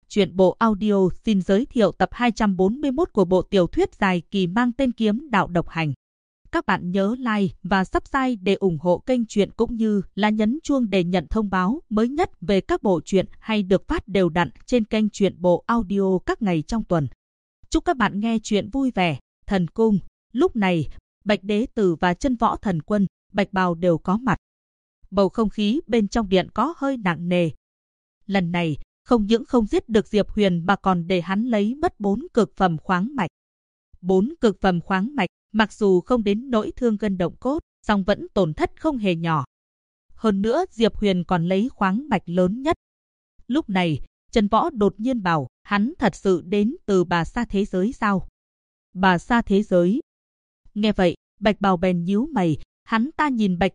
Truyện bộ audio xin giới thiệu tập 241 của bộ tiểu thuyết dài kỳ mang tên Kiếm Đạo Độc Hành. Các bạn nhớ like và subscribe để ủng hộ kênh truyện cũng như là nhấn chuông để nhận thông báo mới nhất về các bộ truyện hay được phát đều đặn trên kênh truyện bộ audio các ngày trong tuần. Chúc các bạn nghe truyện vui vẻ. Thần cung. Lúc này, Bạch Đế Tử và Chân Võ Thần Quân, Bạch Bào đều có mặt. Bầu không khí bên trong điện có hơi nặng nề. Lần này, không những không giết được Diệp Huyền mà còn để hắn lấy mất 4 cực phẩm khoáng mạch. 4 cực phẩm khoáng mạch, mặc dù không đến nỗi thương gân động cốt, song vẫn tổn thất không hề nhỏ. Hơn nữa Diệp Huyền còn lấy khoáng mạch lớn nhất. Lúc này, Chân Võ đột nhiên bảo, hắn thật sự đến từ Bà Sa thế giới sao? Bà Sa thế giới. Nghe vậy, Bạch Bào bèn nhíu mày, hắn ta nhìn Bạch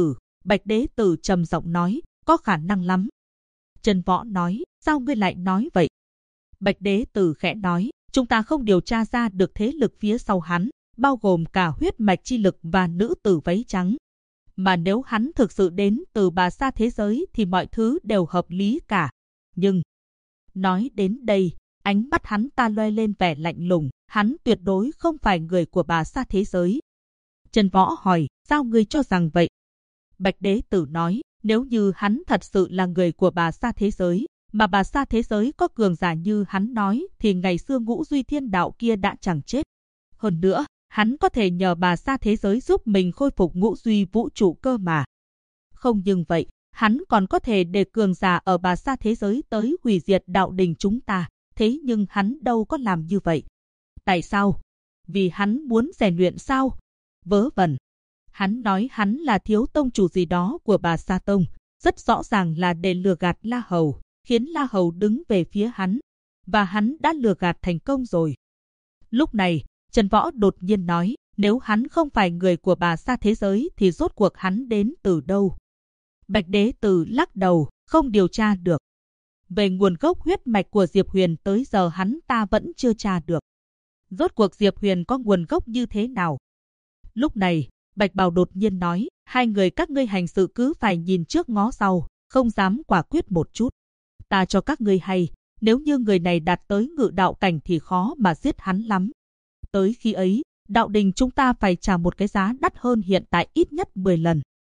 Đế Tử trầm giọng nói, có khả năng lắm. Chân Võ nói, sao ngươi lại nói vậy? Bạch Đế Tử khẽ nói, chúng ta không điều tra ra được thế lực phía sau hắn, bao gồm cả huyết mạch chi lực và nữ tử váy trắng. Mà nếu hắn thực sự đến từ Bà Sa thế giới thì mọi thứ đều hợp lý cả. Nhưng, nói đến đây, ánh mắt hắn ta loe lên vẻ lạnh lùng, hắn tuyệt đối không phải người của Bà Sa thế giới. Chân Võ hỏi, sao ngươi cho rằng vậy? Bạch Đế Tử nói, nếu như hắn thật sự là người của Bà Sa thế giới, mà Bà Sa thế giới có cường giả như hắn nói thì ngày xưa Ngũ Duy Thiên Đạo kia đã chẳng chết. Hơn nữa, hắn có thể nhờ Bà Sa thế giới giúp mình khôi phục Ngũ Duy vũ trụ cơ mà. Không nhưng vậy, hắn còn có thể để cường giả ở Bà Sa thế giới tới hủy diệt đạo đình chúng ta. Thế nhưng hắn đâu có làm như vậy. Tại sao? Vì hắn muốn rèn luyện sao? Vớ vẩn. Hắn nói hắn là thiếu tông chủ gì đó của Bà Sa tông, rất rõ ràng là để lừa gạt La Hầu, khiến La Hầu đứng về phía hắn. Và hắn đã lừa gạt thành công rồi. Lúc này, Chân Võ đột nhiên nói, nếu hắn không phải người của Bà Sa thế giới thì rốt cuộc hắn đến từ đâu? Bạch Đế Tử lắc đầu, không điều tra được. Về nguồn gốc huyết mạch của Diệp Huyền tới giờ hắn ta vẫn chưa tra được. Rốt cuộc Diệp Huyền có nguồn gốc như thế nào? Lúc này, Bạch Bào đột nhiên nói, hai người các ngươi hành sự cứ phải nhìn trước ngó sau, không dám quả quyết một chút. Ta cho các ngươi hay, nếu như người này đạt tới ngự đạo cảnh thì khó mà giết hắn lắm. Tới khi ấy, đạo đình chúng ta phải trả một cái giá đắt hơn hiện tại ít nhất 10 lần.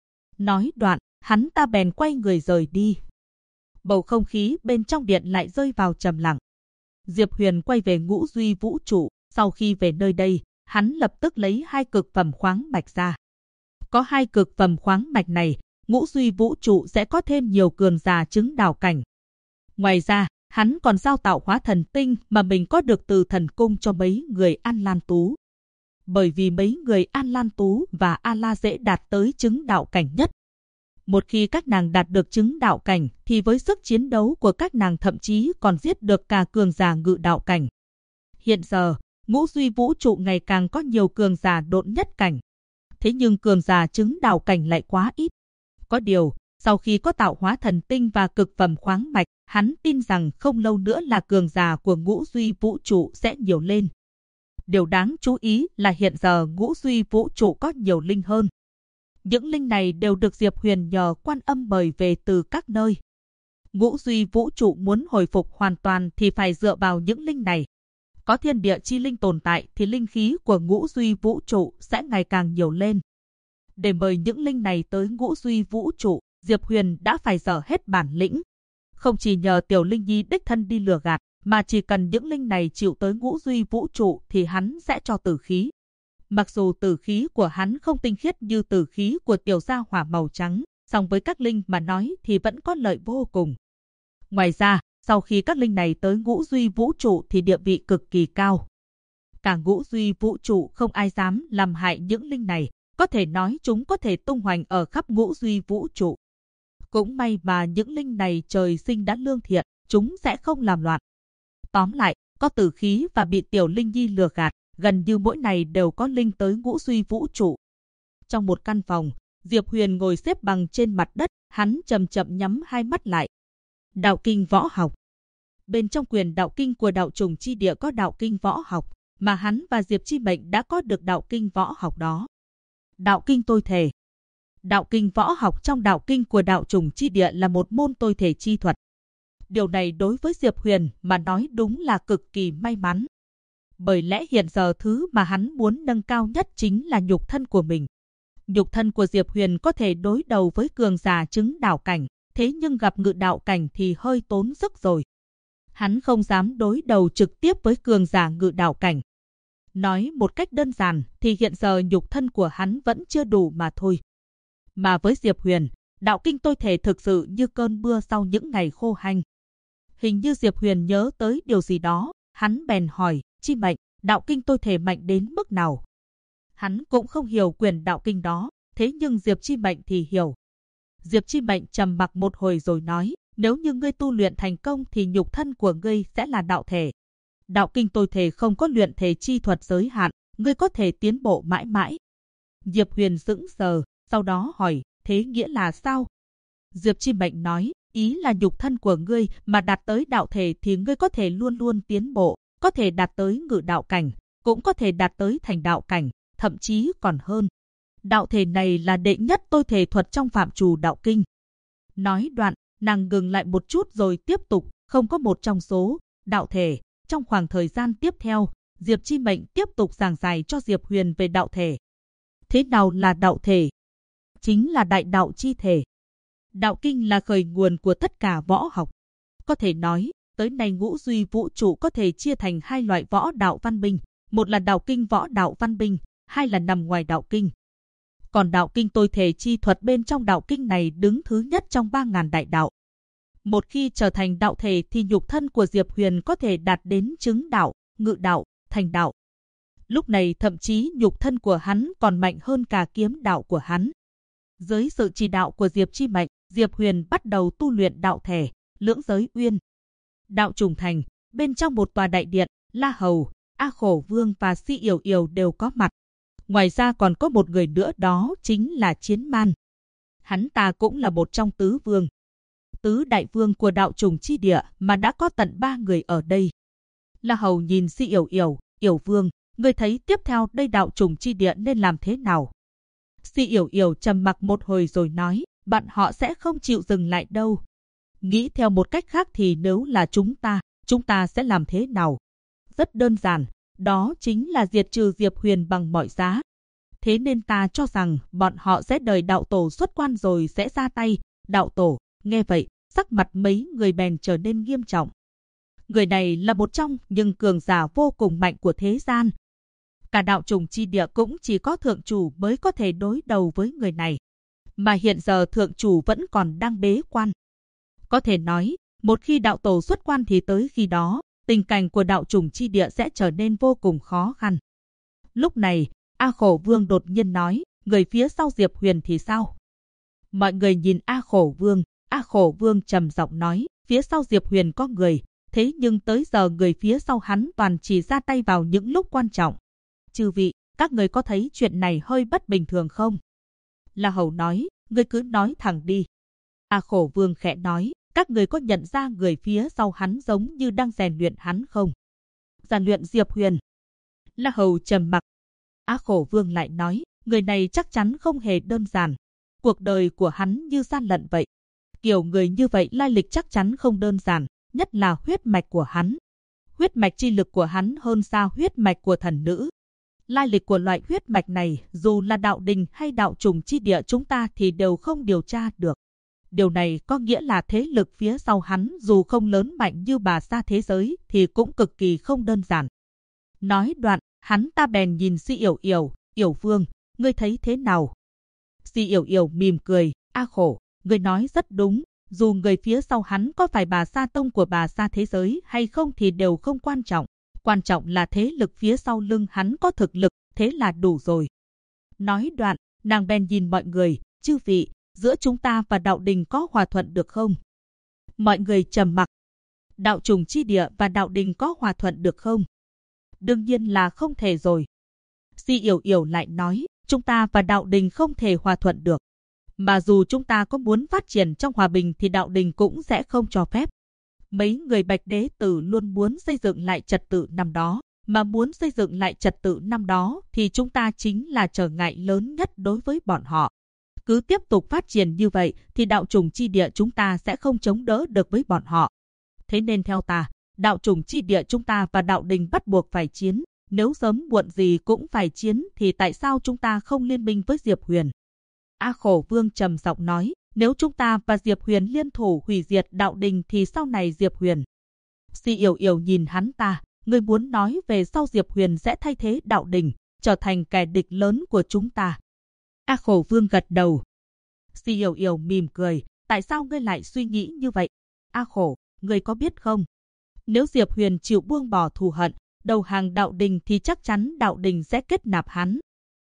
Nói đoạn, hắn ta bèn quay người rời đi. Bầu không khí bên trong điện lại rơi vào trầm lặng. Diệp Huyền quay về Ngũ Duy vũ trụ, sau khi về nơi đây, hắn lập tức lấy 2 cực phẩm khoáng mạch ra. Có 2 cực phẩm khoáng mạch này, Ngũ Duy vũ trụ sẽ có thêm nhiều cường giả chứng đạo cảnh. Ngoài ra, hắn còn giao tạo hóa thần tinh mà mình có được từ thần cung cho mấy người An Lan Tú. Bởi vì mấy người An Lan Tú và A La dễ đạt tới chứng đạo cảnh nhất. Một khi các nàng đạt được chứng đạo cảnh thì với sức chiến đấu của các nàng thậm chí còn giết được cả cường giả ngự đạo cảnh. Hiện giờ, Ngũ Duy vũ trụ ngày càng có nhiều cường giả độn nhất cảnh. Thế nhưng cường giả chứng đạo cảnh lại quá ít. Có điều, sau khi có tạo hóa thần tinh và cực phẩm khoáng mạch, hắn tin rằng không lâu nữa là cường giả của Ngũ Duy vũ trụ sẽ nhiều lên. Điều đáng chú ý là hiện giờ Ngũ Duy vũ trụ có nhiều linh hơn. Những linh này đều được Diệp Huyền nhờ Quan Âm mời về từ các nơi. Ngũ Duy vũ trụ muốn hồi phục hoàn toàn thì phải dựa vào những linh này. Có thiên địa chi linh tồn tại thì linh khí của Ngũ Duy vũ trụ sẽ ngày càng nhiều lên. Để mời những linh này tới Ngũ Duy vũ trụ, Diệp Huyền đã phải dở hết bản lĩnh. Không chỉ nhờ Tiểu Linh Nhi đích thân đi lừa gạt, mà chỉ cần những linh này chịu tới Ngũ Duy vũ trụ thì hắn sẽ cho tử khí. Mặc dù tử khí của hắn không tinh khiết như tử khí của tiểu gia hỏa màu trắng, song với các linh mà nói thì vẫn có lợi vô cùng. Ngoài ra, sau khi các linh này tới Ngũ Duy vũ trụ thì địa vị cực kỳ cao. Cả Ngũ Duy vũ trụ không ai dám làm hại những linh này, có thể nói chúng có thể tung hoành ở khắp Ngũ Duy vũ trụ. Cũng may mà những linh này trời sinh đã lương thiện, chúng sẽ không làm loạn. Tóm lại, có tử khí và bị Tiểu Linh Nhi lừa gạt, gần như mỗi ngày đều có linh tới Ngũ Duy vũ trụ. Trong một căn phòng, Diệp Huyền ngồi xếp bằng trên mặt đất, hắn chậm chậm nhắm hai mắt lại. Đạo kinh võ học. Bên trong quyền đạo kinh của đạo trùng chi địa có đạo kinh võ học, mà hắn và Diệp Chi Mệnh đã có được đạo kinh võ học đó. Đạo kinh tôi thể. Đạo kinh võ học trong đạo kinh của đạo trùng chi địa là một môn tôi thể chi thuật. Điều này đối với Diệp Huyền mà nói đúng là cực kỳ may mắn. Bởi lẽ hiện giờ thứ mà hắn muốn nâng cao nhất chính là nhục thân của mình. Nhục thân của Diệp Huyền có thể đối đầu với cường giả chứng đạo cảnh, thế nhưng gặp ngự đạo cảnh thì hơi tốn sức rồi. Hắn không dám đối đầu trực tiếp với cường giả ngự đạo cảnh. Nói một cách đơn giản thì hiện giờ nhục thân của hắn vẫn chưa đủ mà thôi. Mà với Diệp Huyền, đạo kinh tôi thể thực sự như cơn mưa sau những ngày khô hanh. Hình như Diệp Huyền nhớ tới điều gì đó, hắn bèn hỏi, Chi Mệnh, đạo kinh tôi thể mạnh đến mức nào? Hắn cũng không hiểu quyền đạo kinh đó, thế nhưng Diệp Chi Mệnh thì hiểu. Diệp Chi Mệnh trầm mặc một hồi rồi nói, nếu như ngươi tu luyện thành công thì nhục thân của ngươi sẽ là đạo thể. Đạo kinh tôi thể không có luyện thể chi thuật giới hạn, ngươi có thể tiến bộ mãi mãi. Diệp Huyền sững sờ, sau đó hỏi, thế nghĩa là sao? Diệp Chi Mệnh nói, ý là nhục thân của ngươi mà đạt tới đạo thể thì ngươi có thể luôn luôn tiến bộ, có thể đạt tới ngự đạo cảnh, cũng có thể đạt tới thành đạo cảnh, thậm chí còn hơn. Đạo thể này là đệ nhất tôi thể thuật trong phạm trù đạo kinh. Nói đoạn, nàng ngừng lại một chút rồi tiếp tục, không có một trong số, đạo thể. Trong khoảng thời gian tiếp theo, Diệp Chi Mệnh tiếp tục giảng giải cho Diệp Huyền về đạo thể. Thế nào là đạo thể? Chính là đại đạo chi thể. Đạo kinh là khởi nguồn của tất cả võ học. Có thể nói, tới nay ngũ duy vũ trụ có thể chia thành hai loại võ đạo văn binh. Một là đạo kinh võ đạo văn binh, hai là nằm ngoài đạo kinh. Còn đạo kinh tôi thể chi thuật bên trong đạo kinh này đứng thứ nhất trong 3.000 đại đạo. Một khi trở thành đạo thể thì nhục thân của Diệp Huyền có thể đạt đến chứng đạo, ngự đạo, thành đạo. Lúc này thậm chí nhục thân của hắn còn mạnh hơn cả kiếm đạo của hắn. Dưới sự chỉ đạo của Diệp Chi Mệnh, Diệp Huyền bắt đầu tu luyện đạo thể, lưỡng giới uyên. Đạo trùng thành, bên trong một tòa đại điện, La Hầu, A Khổ Vương và Si Yểu Yểu đều có mặt. Ngoài ra còn có một người nữa, đó chính là Chiến Man. Hắn ta cũng là một trong tứ vương. Tứ đại vương của đạo trùng chi địa mà đã có tận 3 người ở đây. La Hầu nhìn Si Yểu Yểu, Yểu Vương, ngươi thấy tiếp theo đây đạo trùng chi địa nên làm thế nào? Si Yểu Yểu trầm mặc một hồi rồi nói, bạn họ sẽ không chịu dừng lại đâu. Nghĩ theo một cách khác thì nếu là chúng ta sẽ làm thế nào? Rất đơn giản, đó chính là diệt trừ Diệp Huyền bằng mọi giá. Thế nên ta cho rằng bọn họ sẽ đợi đạo tổ xuất quan rồi sẽ ra tay. Đạo tổ, nghe vậy, sắc mặt mấy người bèn trở nên nghiêm trọng. Người này là một trong những cường giả vô cùng mạnh của thế gian. Cả đạo trùng chi địa cũng chỉ có thượng chủ mới có thể đối đầu với người này. Mà hiện giờ thượng chủ vẫn còn đang bế quan. Có thể nói, một khi đạo tổ xuất quan thì tới khi đó, tình cảnh của đạo trùng chi địa sẽ trở nên vô cùng khó khăn. Lúc này, A Khổ Vương đột nhiên nói, người phía sau Diệp Huyền thì sao? Mọi người nhìn A Khổ Vương trầm giọng nói, phía sau Diệp Huyền có người, thế nhưng tới giờ người phía sau hắn toàn chỉ ra tay vào những lúc quan trọng. Chư vị, các người có thấy chuyện này hơi bất bình thường không? La Hầu nói, người cứ nói thẳng đi. A Khổ Vương khẽ nói, các người có nhận ra người phía sau hắn giống như đang rèn luyện hắn không? Rèn luyện Diệp Huyền. La Hầu trầm mặc. A Khổ Vương lại nói, người này chắc chắn không hề đơn giản. Cuộc đời của hắn như gian lận vậy. Kiểu người như vậy lai lịch chắc chắn không đơn giản, nhất là huyết mạch của hắn. Huyết mạch chi lực của hắn hơn xa huyết mạch của thần nữ. Lai lịch của loại huyết mạch này, dù là đạo đình hay đạo trùng chi địa chúng ta thì đều không điều tra được. Điều này có nghĩa là thế lực phía sau hắn dù không lớn mạnh như Bà Sa thế giới thì cũng cực kỳ không đơn giản. Nói đoạn, hắn ta bèn nhìn Si Yểu Yểu, Yểu Vương, ngươi thấy thế nào? Si Yểu Yểu mỉm cười, A Khổ, ngươi nói rất đúng, dù người phía sau hắn có phải Bà Sa tông của Bà Sa thế giới hay không thì đều không quan trọng. Quan trọng là thế lực phía sau lưng hắn có thực lực, thế là đủ rồi. Nói đoạn, nàng bèn nhìn mọi người, chư vị, giữa chúng ta và đạo đình có hòa thuận được không? Mọi người trầm mặc. Đạo trùng chi địa và đạo đình có hòa thuận được không? Đương nhiên là không thể rồi. Si Yểu Yểu lại nói, chúng ta và đạo đình không thể hòa thuận được. Mà dù chúng ta có muốn phát triển trong hòa bình thì đạo đình cũng sẽ không cho phép. Mấy người Bạch Đế Tử luôn muốn xây dựng lại trật tự năm đó. Mà muốn xây dựng lại trật tự năm đó thì chúng ta chính là trở ngại lớn nhất đối với bọn họ. Cứ tiếp tục phát triển như vậy thì đạo trùng chi địa chúng ta sẽ không chống đỡ được với bọn họ. Thế nên theo ta, đạo chủng chi địa chúng ta và đạo đình bắt buộc phải chiến. Nếu sớm muộn gì cũng phải chiến thì tại sao chúng ta không liên minh với Diệp Huyền? A Khổ Vương trầm giọng nói, nếu chúng ta và Diệp Huyền liên thủ hủy diệt đạo đình thì sau này Diệp Huyền. Si Yểu Yểu nhìn hắn ta, ngươi muốn nói về sau Diệp Huyền sẽ thay thế đạo đình, trở thành kẻ địch lớn của chúng ta. A Khổ Vương gật đầu. Si Yểu Yểu mỉm cười, tại sao ngươi lại suy nghĩ như vậy? A Khổ, ngươi có biết không? Nếu Diệp Huyền chịu buông bỏ thù hận, đầu hàng đạo đình thì chắc chắn đạo đình sẽ kết nạp hắn.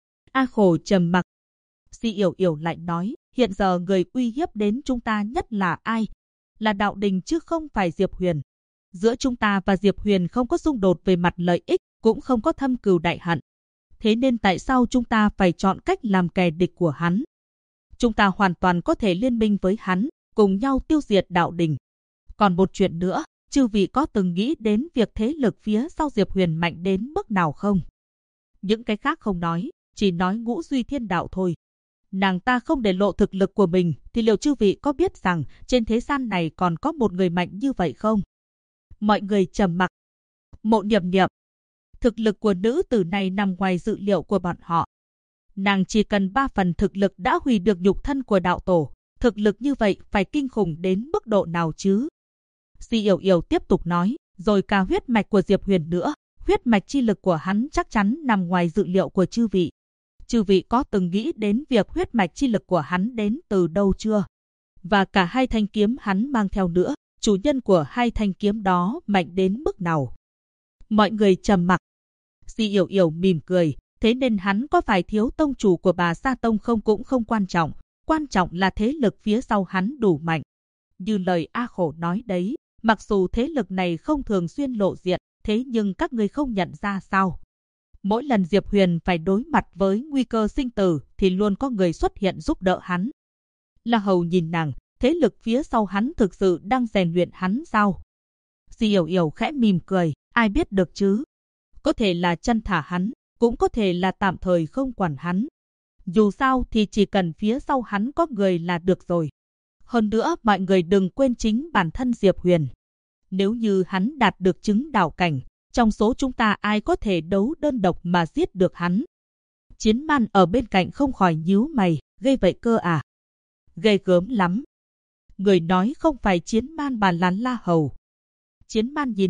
A Khổ trầm mặc. Si Yểu Yểu lại nói, hiện giờ người uy hiếp đến chúng ta nhất là ai? Là đạo đình chứ không phải Diệp Huyền. Giữa chúng ta và Diệp Huyền không có xung đột về mặt lợi ích, cũng không có thâm cừu đại hận. Thế nên tại sao chúng ta phải chọn cách làm kẻ địch của hắn? Chúng ta hoàn toàn có thể liên minh với hắn, cùng nhau tiêu diệt đạo đình. Còn một chuyện nữa, chư vị có từng nghĩ đến việc thế lực phía sau Diệp Huyền mạnh đến mức nào không? Những cái khác không nói, chỉ nói Ngũ Duy Thiên Đạo thôi. Nàng ta không để lộ thực lực của mình thì liệu chư vị có biết rằng trên thế gian này còn có một người mạnh như vậy không? Mọi người trầm mặc. Mộ Niệm Niệm. Thực lực của nữ tử này nằm ngoài dự liệu của bọn họ. Nàng chỉ cần 3 phần thực lực đã hủy được nhục thân của đạo tổ. Thực lực như vậy phải kinh khủng đến mức độ nào chứ? Si Yểu Yểu tiếp tục nói, rồi cả huyết mạch của Diệp Huyền nữa. Huyết mạch chi lực của hắn chắc chắn nằm ngoài dự liệu của chư vị. Chư vị có từng nghĩ đến việc huyết mạch chi lực của hắn đến từ đâu chưa? Và cả 2 thanh kiếm hắn mang theo nữa, chủ nhân của 2 thanh kiếm đó mạnh đến mức nào? Mọi người trầm mặc. Si Yểu Yểu mỉm cười, thế nên hắn có phải thiếu tông chủ của Bà Sa Tông không cũng không quan trọng. Quan trọng là thế lực phía sau hắn đủ mạnh. Như lời A Khổ nói đấy, mặc dù thế lực này không thường xuyên lộ diện, thế nhưng các ngươi không nhận ra sao? Mỗi lần Diệp Huyền phải đối mặt với nguy cơ sinh tử thì luôn có người xuất hiện giúp đỡ hắn. La Hầu nhìn nàng, thế lực phía sau hắn thực sự đang rèn luyện hắn sao? Si Yểu Yểu khẽ mỉm cười, ai biết được chứ? Có thể là chân thả hắn, cũng có thể là tạm thời không quản hắn. Dù sao thì chỉ cần phía sau hắn có người là được rồi. Hơn nữa mọi người đừng quên chính bản thân Diệp Huyền. Nếu như hắn đạt được chứng đạo cảnh, trong số chúng ta ai có thể đấu đơn độc mà giết được hắn? Chiến Man ở bên cạnh không khỏi nhíu mày, ghê vậy cơ à? Ghê gớm lắm. Người nói không phải Chiến Man mà là La Hầu. Chiến Man nhìn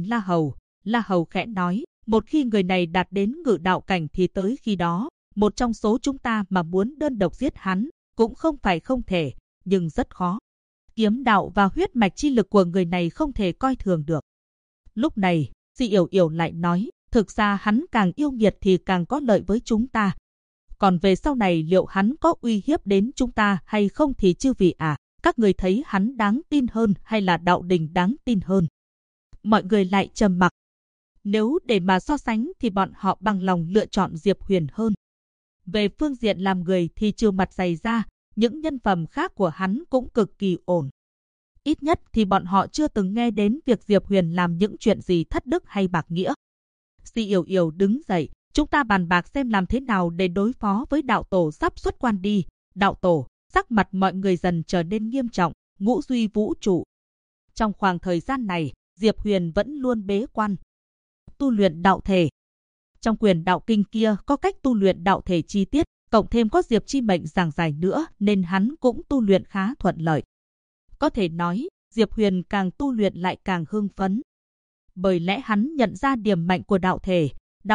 La Hầu khẽ nói, một khi người này đạt đến ngự đạo cảnh thì tới khi đó, một trong số chúng ta mà muốn đơn độc giết hắn, cũng không phải không thể, nhưng rất khó. Kiếm đạo và huyết mạch chi lực của người này không thể coi thường được. Lúc này, Si Yểu Yểu lại nói, thực ra hắn càng yêu nghiệt thì càng có lợi với chúng ta. Còn về sau này liệu hắn có uy hiếp đến chúng ta hay không thì chư vị các người thấy hắn đáng tin hơn hay là đạo đình đáng tin hơn? Mọi người lại trầm mặc. Nếu để mà so sánh thì bọn họ bằng lòng lựa chọn Diệp Huyền hơn. Về phương diện làm người thì trừ mặt dày ra, những nhân phẩm khác của hắn cũng cực kỳ ổn. Ít nhất thì bọn họ chưa từng nghe đến việc Diệp Huyền làm những chuyện gì thất đức hay bạc nghĩa. Si Yểu Yểu đứng dậy, chúng ta bàn bạc xem làm thế nào để đối phó với đạo tổ sắp xuất quan đi. Đạo tổ, sắc mặt mọi người dần trở nên nghiêm trọng, Ngũ Duy Vũ Trụ. Trong khoảng thời gian này, Diệp Huyền vẫn luôn bế quan. Tu luyện đạo thể. Trong quyền đạo kinh kia có cách tu luyện đạo thể chi tiết, cộng thêm có Diệp Chi Mệnh giảng giải nữa nên hắn cũng tu luyện khá thuận lợi. Có thể nói, Diệp Huyền càng tu luyện lại càng hưng phấn. Bởi lẽ hắn nhận ra điểm mạnh của đạo thể,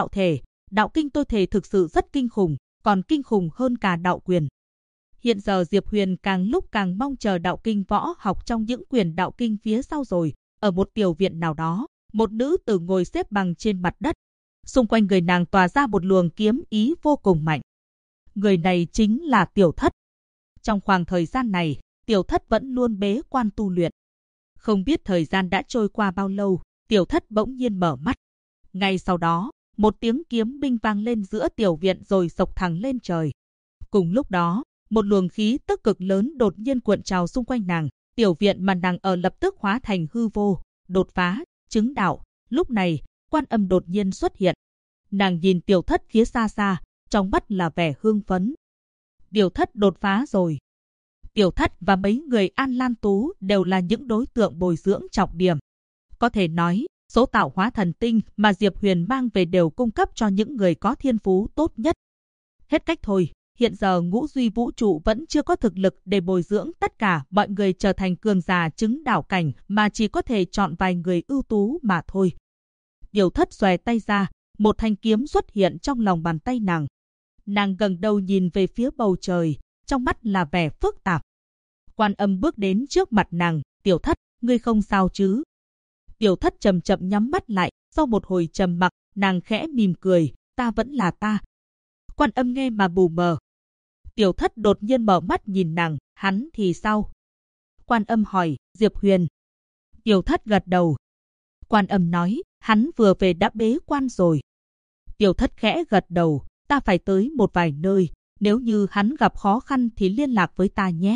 đạo kinh tôi thể thực sự rất kinh khủng, còn kinh khủng hơn cả đạo quyền. Hiện giờ Diệp Huyền càng lúc càng mong chờ đạo kinh võ học trong những quyền đạo kinh phía sau rồi. Ở một tiểu viện nào đó, một nữ tử ngồi xếp bằng trên mặt đất. Xung quanh người nàng tỏa ra một luồng kiếm ý vô cùng mạnh. Người này chính là Tiểu Thất. Trong khoảng thời gian này, Tiểu Thất vẫn luôn bế quan tu luyện. Không biết thời gian đã trôi qua bao lâu, Tiểu Thất bỗng nhiên mở mắt. Ngay sau đó, một tiếng kiếm binh vang lên giữa tiểu viện rồi xộc thẳng lên trời. Cùng lúc đó, một luồng khí tức cực lớn đột nhiên cuộn trào xung quanh nàng. Tiểu viện mà nàng ở lập tức hóa thành hư vô, đột phá, chứng đạo. Lúc này, Quan Âm đột nhiên xuất hiện. Nàng nhìn Tiểu Thất phía xa xa, trong mắt là vẻ hưng phấn. Tiểu Thất đột phá rồi. Tiểu Thất và mấy người An Lan Tú đều là những đối tượng bồi dưỡng trọng điểm. Có thể nói, số tạo hóa thần tinh mà Diệp Huyền mang về đều cung cấp cho những người có thiên phú tốt nhất. Hết cách thôi, hiện giờ Ngũ Duy Vũ Trụ vẫn chưa có thực lực để bồi dưỡng tất cả mọi người trở thành cường giả chứng đạo cảnh, mà chỉ có thể chọn vài người ưu tú mà thôi. Tiểu Thất xòe tay ra, một thanh kiếm xuất hiện trong lòng bàn tay nàng. Nàng ngẩng đầu nhìn về phía bầu trời, trong mắt là vẻ phức tạp. Quan Âm bước đến trước mặt nàng, Tiểu Thất, ngươi không sao chứ? Tiểu Thất chậm chậm nhắm mắt lại, sau một hồi trầm mặc, nàng khẽ mỉm cười, ta vẫn là ta. Quan Âm nghe mà bù mờ. Tiểu Thất đột nhiên mở mắt nhìn nàng, hắn thì sao? Quan Âm hỏi, Diệp Huyền. Tiểu Thất gật đầu. Quan Âm nói, hắn vừa về đã bế quan rồi. Tiểu Thất khẽ gật đầu, ta phải tới một vài nơi, nếu như hắn gặp khó khăn thì liên lạc với ta nhé.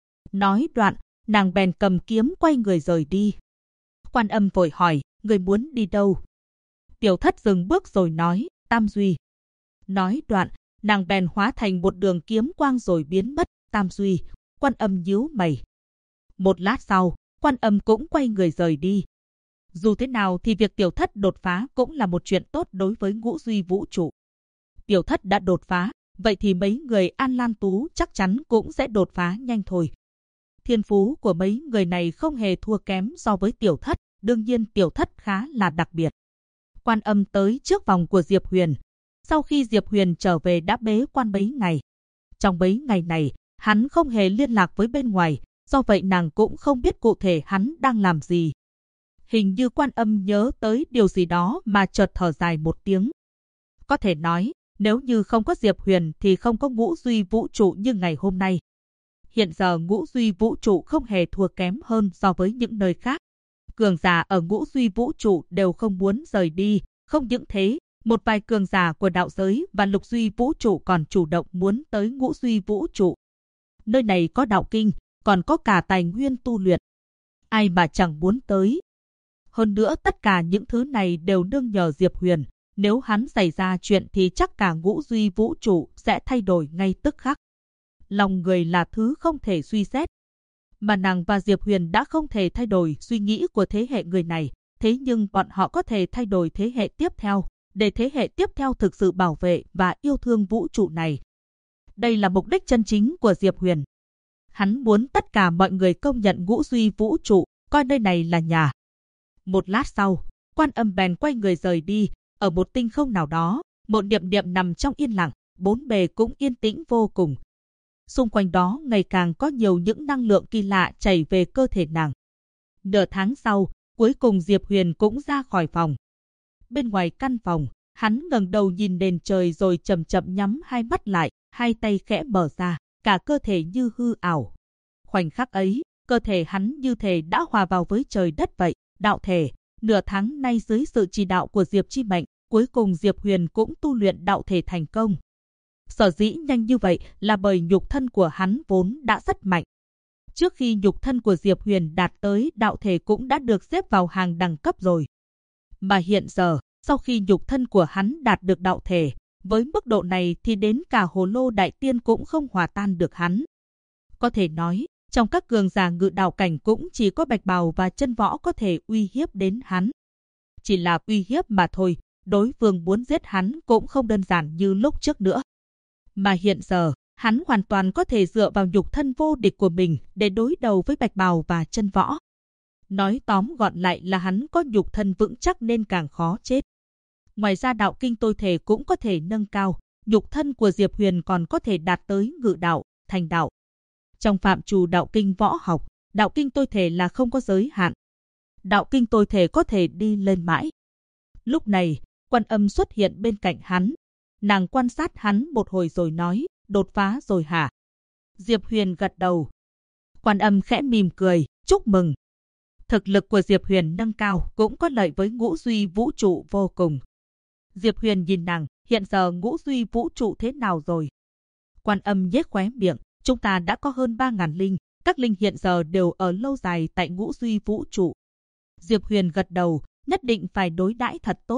Nói đoạn, nàng bèn cầm kiếm quay người rời đi. Quan Âm vội hỏi, người muốn đi đâu? Tiểu Thất dừng bước rồi nói, Tam Duy. Nói đoạn, nàng bèn hóa thành một đường kiếm quang rồi biến mất. Tam Duy. Quan Âm nhíu mày. Một lát sau, Quan Âm cũng quay người rời đi. Dù thế nào thì việc Tiểu Thất đột phá cũng là một chuyện tốt đối với Ngũ Duy Vũ Trụ. Tiểu Thất đã đột phá, vậy thì mấy người An Lan Tú chắc chắn cũng sẽ đột phá nhanh thôi. Thiên phú của mấy người này không hề thua kém so với Tiểu Thất, đương nhiên Tiểu Thất khá là đặc biệt. Quan Âm tới trước vòng của Diệp Huyền. Sau khi Diệp Huyền trở về đã bế quan mấy ngày. Trong mấy ngày này, hắn không hề liên lạc với bên ngoài, do vậy nàng cũng không biết cụ thể hắn đang làm gì. Hình như Quan Âm nhớ tới điều gì đó mà chợt thở dài một tiếng. Có thể nói, nếu như không có Diệp Huyền thì không có Ngũ Duy Vũ Trụ như ngày hôm nay. Hiện giờ Ngũ Duy Vũ Trụ không hề thua kém hơn so với những nơi khác. Cường giả ở Ngũ Duy Vũ Trụ đều không muốn rời đi, không những thế, một vài cường giả của đạo giới và Lục Duy Vũ Trụ còn chủ động muốn tới Ngũ Duy Vũ Trụ. Nơi này có đạo kinh, còn có cả tài nguyên tu luyện. Ai mà chẳng muốn tới. Hơn nữa tất cả những thứ này đều nương nhờ Diệp Huyền. Nếu hắn xảy ra chuyện thì chắc cả Ngũ Duy Vũ Trụ sẽ thay đổi ngay tức khắc. Lòng người là thứ không thể suy xét. Mà nàng và Diệp Huyền đã không thể thay đổi suy nghĩ của thế hệ người này. Thế nhưng bọn họ có thể thay đổi thế hệ tiếp theo, để thế hệ tiếp theo thực sự bảo vệ và yêu thương vũ trụ này. Đây là mục đích chân chính của Diệp Huyền. Hắn muốn tất cả mọi người công nhận Ngũ Duy Vũ Trụ, coi nơi này là nhà. Một lát sau, Quan Âm bèn quay người rời đi. Ở một tinh không nào đó, một niệm niệm nằm trong yên lặng, bốn bề cũng yên tĩnh vô cùng. Xung quanh đó ngày càng có nhiều những năng lượng kỳ lạ chảy về cơ thể nàng. Nửa tháng sau, cuối cùng Diệp Huyền cũng ra khỏi phòng. Bên ngoài căn phòng, hắn ngẩng đầu nhìn nền trời rồi chậm chậm nhắm hai mắt lại, hai tay khẽ mở ra, cả cơ thể như hư ảo. Khoảnh khắc ấy, cơ thể hắn như thể đã hòa vào với trời đất vậy, đạo thể. Nửa tháng nay dưới sự chỉ đạo của Diệp Chi Mệnh, cuối cùng Diệp Huyền cũng tu luyện đạo thể thành công. Sở dĩ nhanh như vậy là bởi nhục thân của hắn vốn đã rất mạnh. Trước khi nhục thân của Diệp Huyền đạt tới đạo thể cũng đã được xếp vào hàng đẳng cấp rồi. Mà hiện giờ, sau khi nhục thân của hắn đạt được đạo thể, với mức độ này thì đến cả Hồ Lô Đại Tiên cũng không hòa tan được hắn. Có thể nói, trong các cường giả ngự đạo cảnh cũng chỉ có Bạch Bào và Chân Võ có thể uy hiếp đến hắn. Chỉ là uy hiếp mà thôi, đối phương muốn giết hắn cũng không đơn giản như lúc trước nữa. Mà hiện giờ, hắn hoàn toàn có thể dựa vào nhục thân vô địch của mình để đối đầu với Bạch Bào và Chân Võ. Nói tóm gọn lại là hắn có nhục thân vững chắc nên càng khó chết. Ngoài ra đạo kinh tôi thể cũng có thể nâng cao, nhục thân của Diệp Huyền còn có thể đạt tới ngự đạo, thành đạo. Trong phạm trù đạo kinh võ học, đạo kinh tôi thể là không có giới hạn. Đạo kinh tôi thể có thể đi lên mãi. Lúc này, Quan Âm xuất hiện bên cạnh hắn. Nàng quan sát hắn một hồi rồi nói, đột phá rồi hả? Diệp Huyền gật đầu. Quan Âm khẽ mỉm cười, chúc mừng. Thực lực của Diệp Huyền nâng cao cũng có lợi với Ngũ Duy Vũ Trụ vô cùng. Diệp Huyền nhìn nàng, hiện giờ Ngũ Duy Vũ Trụ thế nào rồi? Quan Âm nhếch khóe miệng, chúng ta đã có hơn 3.000 linh, các linh hiện giờ đều ở lâu dài tại Ngũ Duy Vũ Trụ. Diệp Huyền gật đầu, nhất định phải đối đãi thật tốt.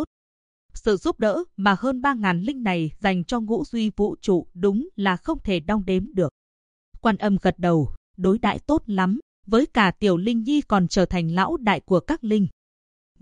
Sự giúp đỡ mà hơn 3.000 linh này dành cho Ngũ Duy Vũ Trụ đúng là không thể đong đếm được. Quan Âm gật đầu, đối đãi tốt lắm, với cả Tiểu Linh Nhi còn trở thành lão đại của các linh.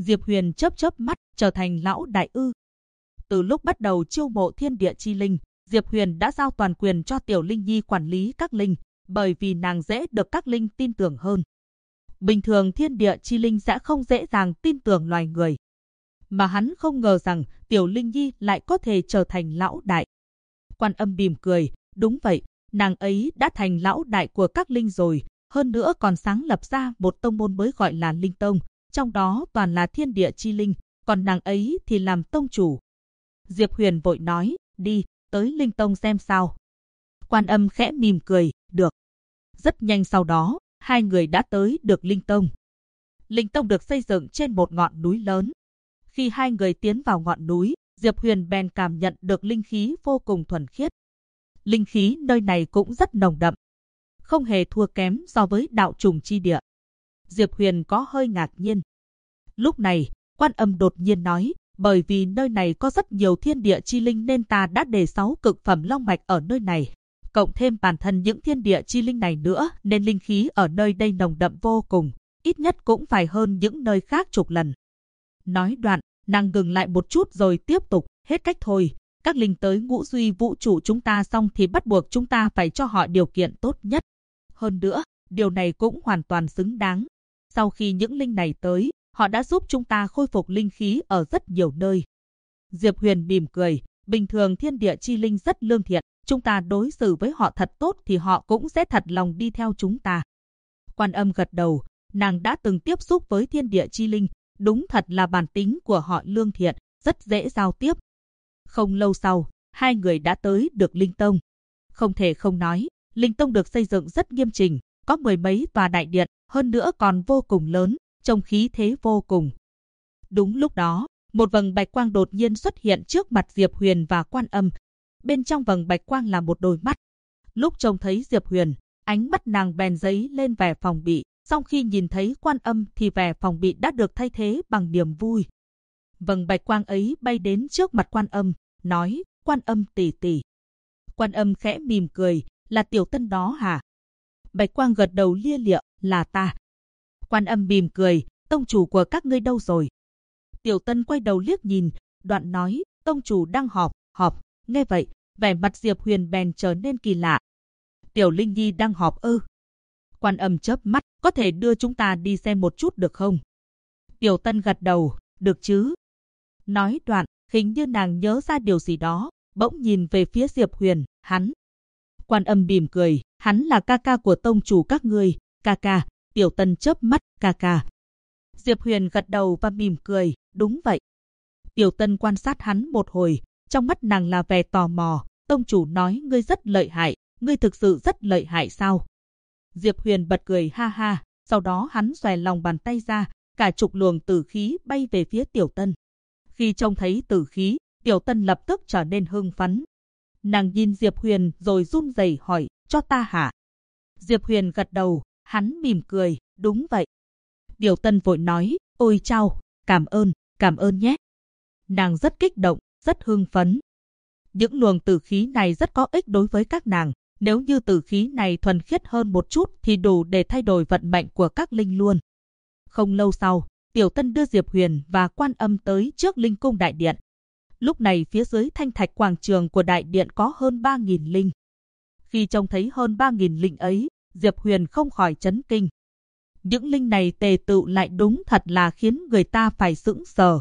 Diệp Huyền chớp chớp mắt, trở thành lão đại ư? Từ lúc bắt đầu chiêu mộ thiên địa chi linh, Diệp Huyền đã giao toàn quyền cho Tiểu Linh Nhi quản lý các linh, bởi vì nàng dễ được các linh tin tưởng hơn. Bình thường thiên địa chi linh sẽ không dễ dàng tin tưởng loài người. Mà hắn không ngờ rằng Tiểu Linh Nhi lại có thể trở thành lão đại. Quan Âm mỉm cười, đúng vậy, nàng ấy đã thành lão đại của các linh rồi, hơn nữa còn sáng lập ra một tông môn mới gọi là Linh Tông, trong đó toàn là thiên địa chi linh, còn nàng ấy thì làm tông chủ. Diệp Huyền vội nói, đi, tới Linh Tông xem sao. Quan Âm khẽ mỉm cười, được. Rất nhanh sau đó, hai người đã tới được Linh Tông. Linh Tông được xây dựng trên một ngọn núi lớn. Khi hai người tiến vào ngọn núi, Diệp Huyền bèn cảm nhận được linh khí vô cùng thuần khiết. Linh khí nơi này cũng rất nồng đậm, không hề thua kém so với đạo trùng chi địa. Diệp Huyền có hơi ngạc nhiên. Lúc này, Quan Âm đột nhiên nói, bởi vì nơi này có rất nhiều thiên địa chi linh nên ta đã để 6 cực phẩm long mạch ở nơi này. Cộng thêm bản thân những thiên địa chi linh này nữa nên linh khí ở nơi đây nồng đậm vô cùng, ít nhất cũng phải hơn những nơi khác chục lần. Nói đoạn, nàng ngừng lại một chút rồi tiếp tục, hết cách thôi. Các linh tới ngũ duy vũ trụ chúng ta xong thì bắt buộc chúng ta phải cho họ điều kiện tốt nhất. Hơn nữa, điều này cũng hoàn toàn xứng đáng. Sau khi những linh này tới, họ đã giúp chúng ta khôi phục linh khí ở rất nhiều nơi. Diệp Huyền mỉm cười, bình thường thiên địa chi linh rất lương thiện, chúng ta đối xử với họ thật tốt thì họ cũng sẽ thật lòng đi theo chúng ta. Quan Âm gật đầu, nàng đã từng tiếp xúc với thiên địa chi linh, đúng thật là bản tính của họ lương thiện, rất dễ giao tiếp. Không lâu sau, hai người đã tới được Linh Tông. Không thể không nói, Linh Tông được xây dựng rất nghiêm chỉnh, có 10 mấy tòa đại điện, hơn nữa còn vô cùng lớn, trông khí thế vô cùng. Đúng lúc đó, một vầng bạch quang đột nhiên xuất hiện trước mặt Diệp Huyền và Quan Âm. Bên trong vầng bạch quang là một đôi mắt. Lúc trông thấy Diệp Huyền, ánh mắt nàng bèn dấy lên vẻ phòng bị, sau khi nhìn thấy Quan Âm thì vẻ phòng bị đã được thay thế bằng niềm vui. Vầng bạch quang ấy bay đến trước mặt Quan Âm, nói, Quan Âm tỷ tỷ. Quan Âm khẽ mỉm cười, là Tiểu Tân đó hả? Bạch quang gật đầu lia lịa, là ta. Quan Âm mỉm cười, tông chủ của các ngươi đâu rồi? Tiểu Tân quay đầu liếc nhìn, đoạn nói, tông chủ đang họp. Nghe vậy, vẻ mặt Diệp Huyền bèn trở nên kỳ lạ. Tiểu Linh Nhi đang họp ư? Quan Âm chớp mắt, có thể đưa chúng ta đi xem một chút được không? Tiểu Tân gật đầu, được chứ? Nói đoạn, hình như nàng nhớ ra điều gì đó, bỗng nhìn về phía Diệp Huyền, hắn. Quan Âm mỉm cười, hắn là ca ca của tông chủ các ngươi, ca ca. Tiểu Tân chớp mắt, ca ca. Diệp Huyền gật đầu và mỉm cười, đúng vậy. Tiểu Tân quan sát hắn một hồi, trong mắt nàng là vẻ tò mò, tông chủ nói ngươi rất lợi hại, ngươi thực sự rất lợi hại sao? Diệp Huyền bật cười ha ha, sau đó hắn xòe lòng bàn tay ra, cả chục luồng tử khí bay về phía Tiểu Tân. Khi trông thấy tử khí, Tiểu Tân lập tức trở nên hưng phấn. Nàng nhìn Diệp Huyền rồi run rẩy hỏi, cho ta hả? Diệp Huyền gật đầu, hắn mỉm cười, đúng vậy. Tiểu Tân vội nói, ôi chao, cảm ơn nhé. Nàng rất kích động, rất hưng phấn. Những luồng tử khí này rất có ích đối với các nàng. Nếu như tử khí này thuần khiết hơn một chút thì đủ để thay đổi vận mệnh của các linh luôn. Không lâu sau, Tiểu Tân đưa Diệp Huyền và Quan Âm tới trước Linh Cung Đại Điện. Lúc này phía dưới thanh thạch quảng trường của Đại Điện có hơn 3.000 linh. Khi trông thấy hơn 3.000 linh ấy, Diệp Huyền không khỏi chấn kinh. Những linh này tề tựu lại đúng thật là khiến người ta phải sững sờ.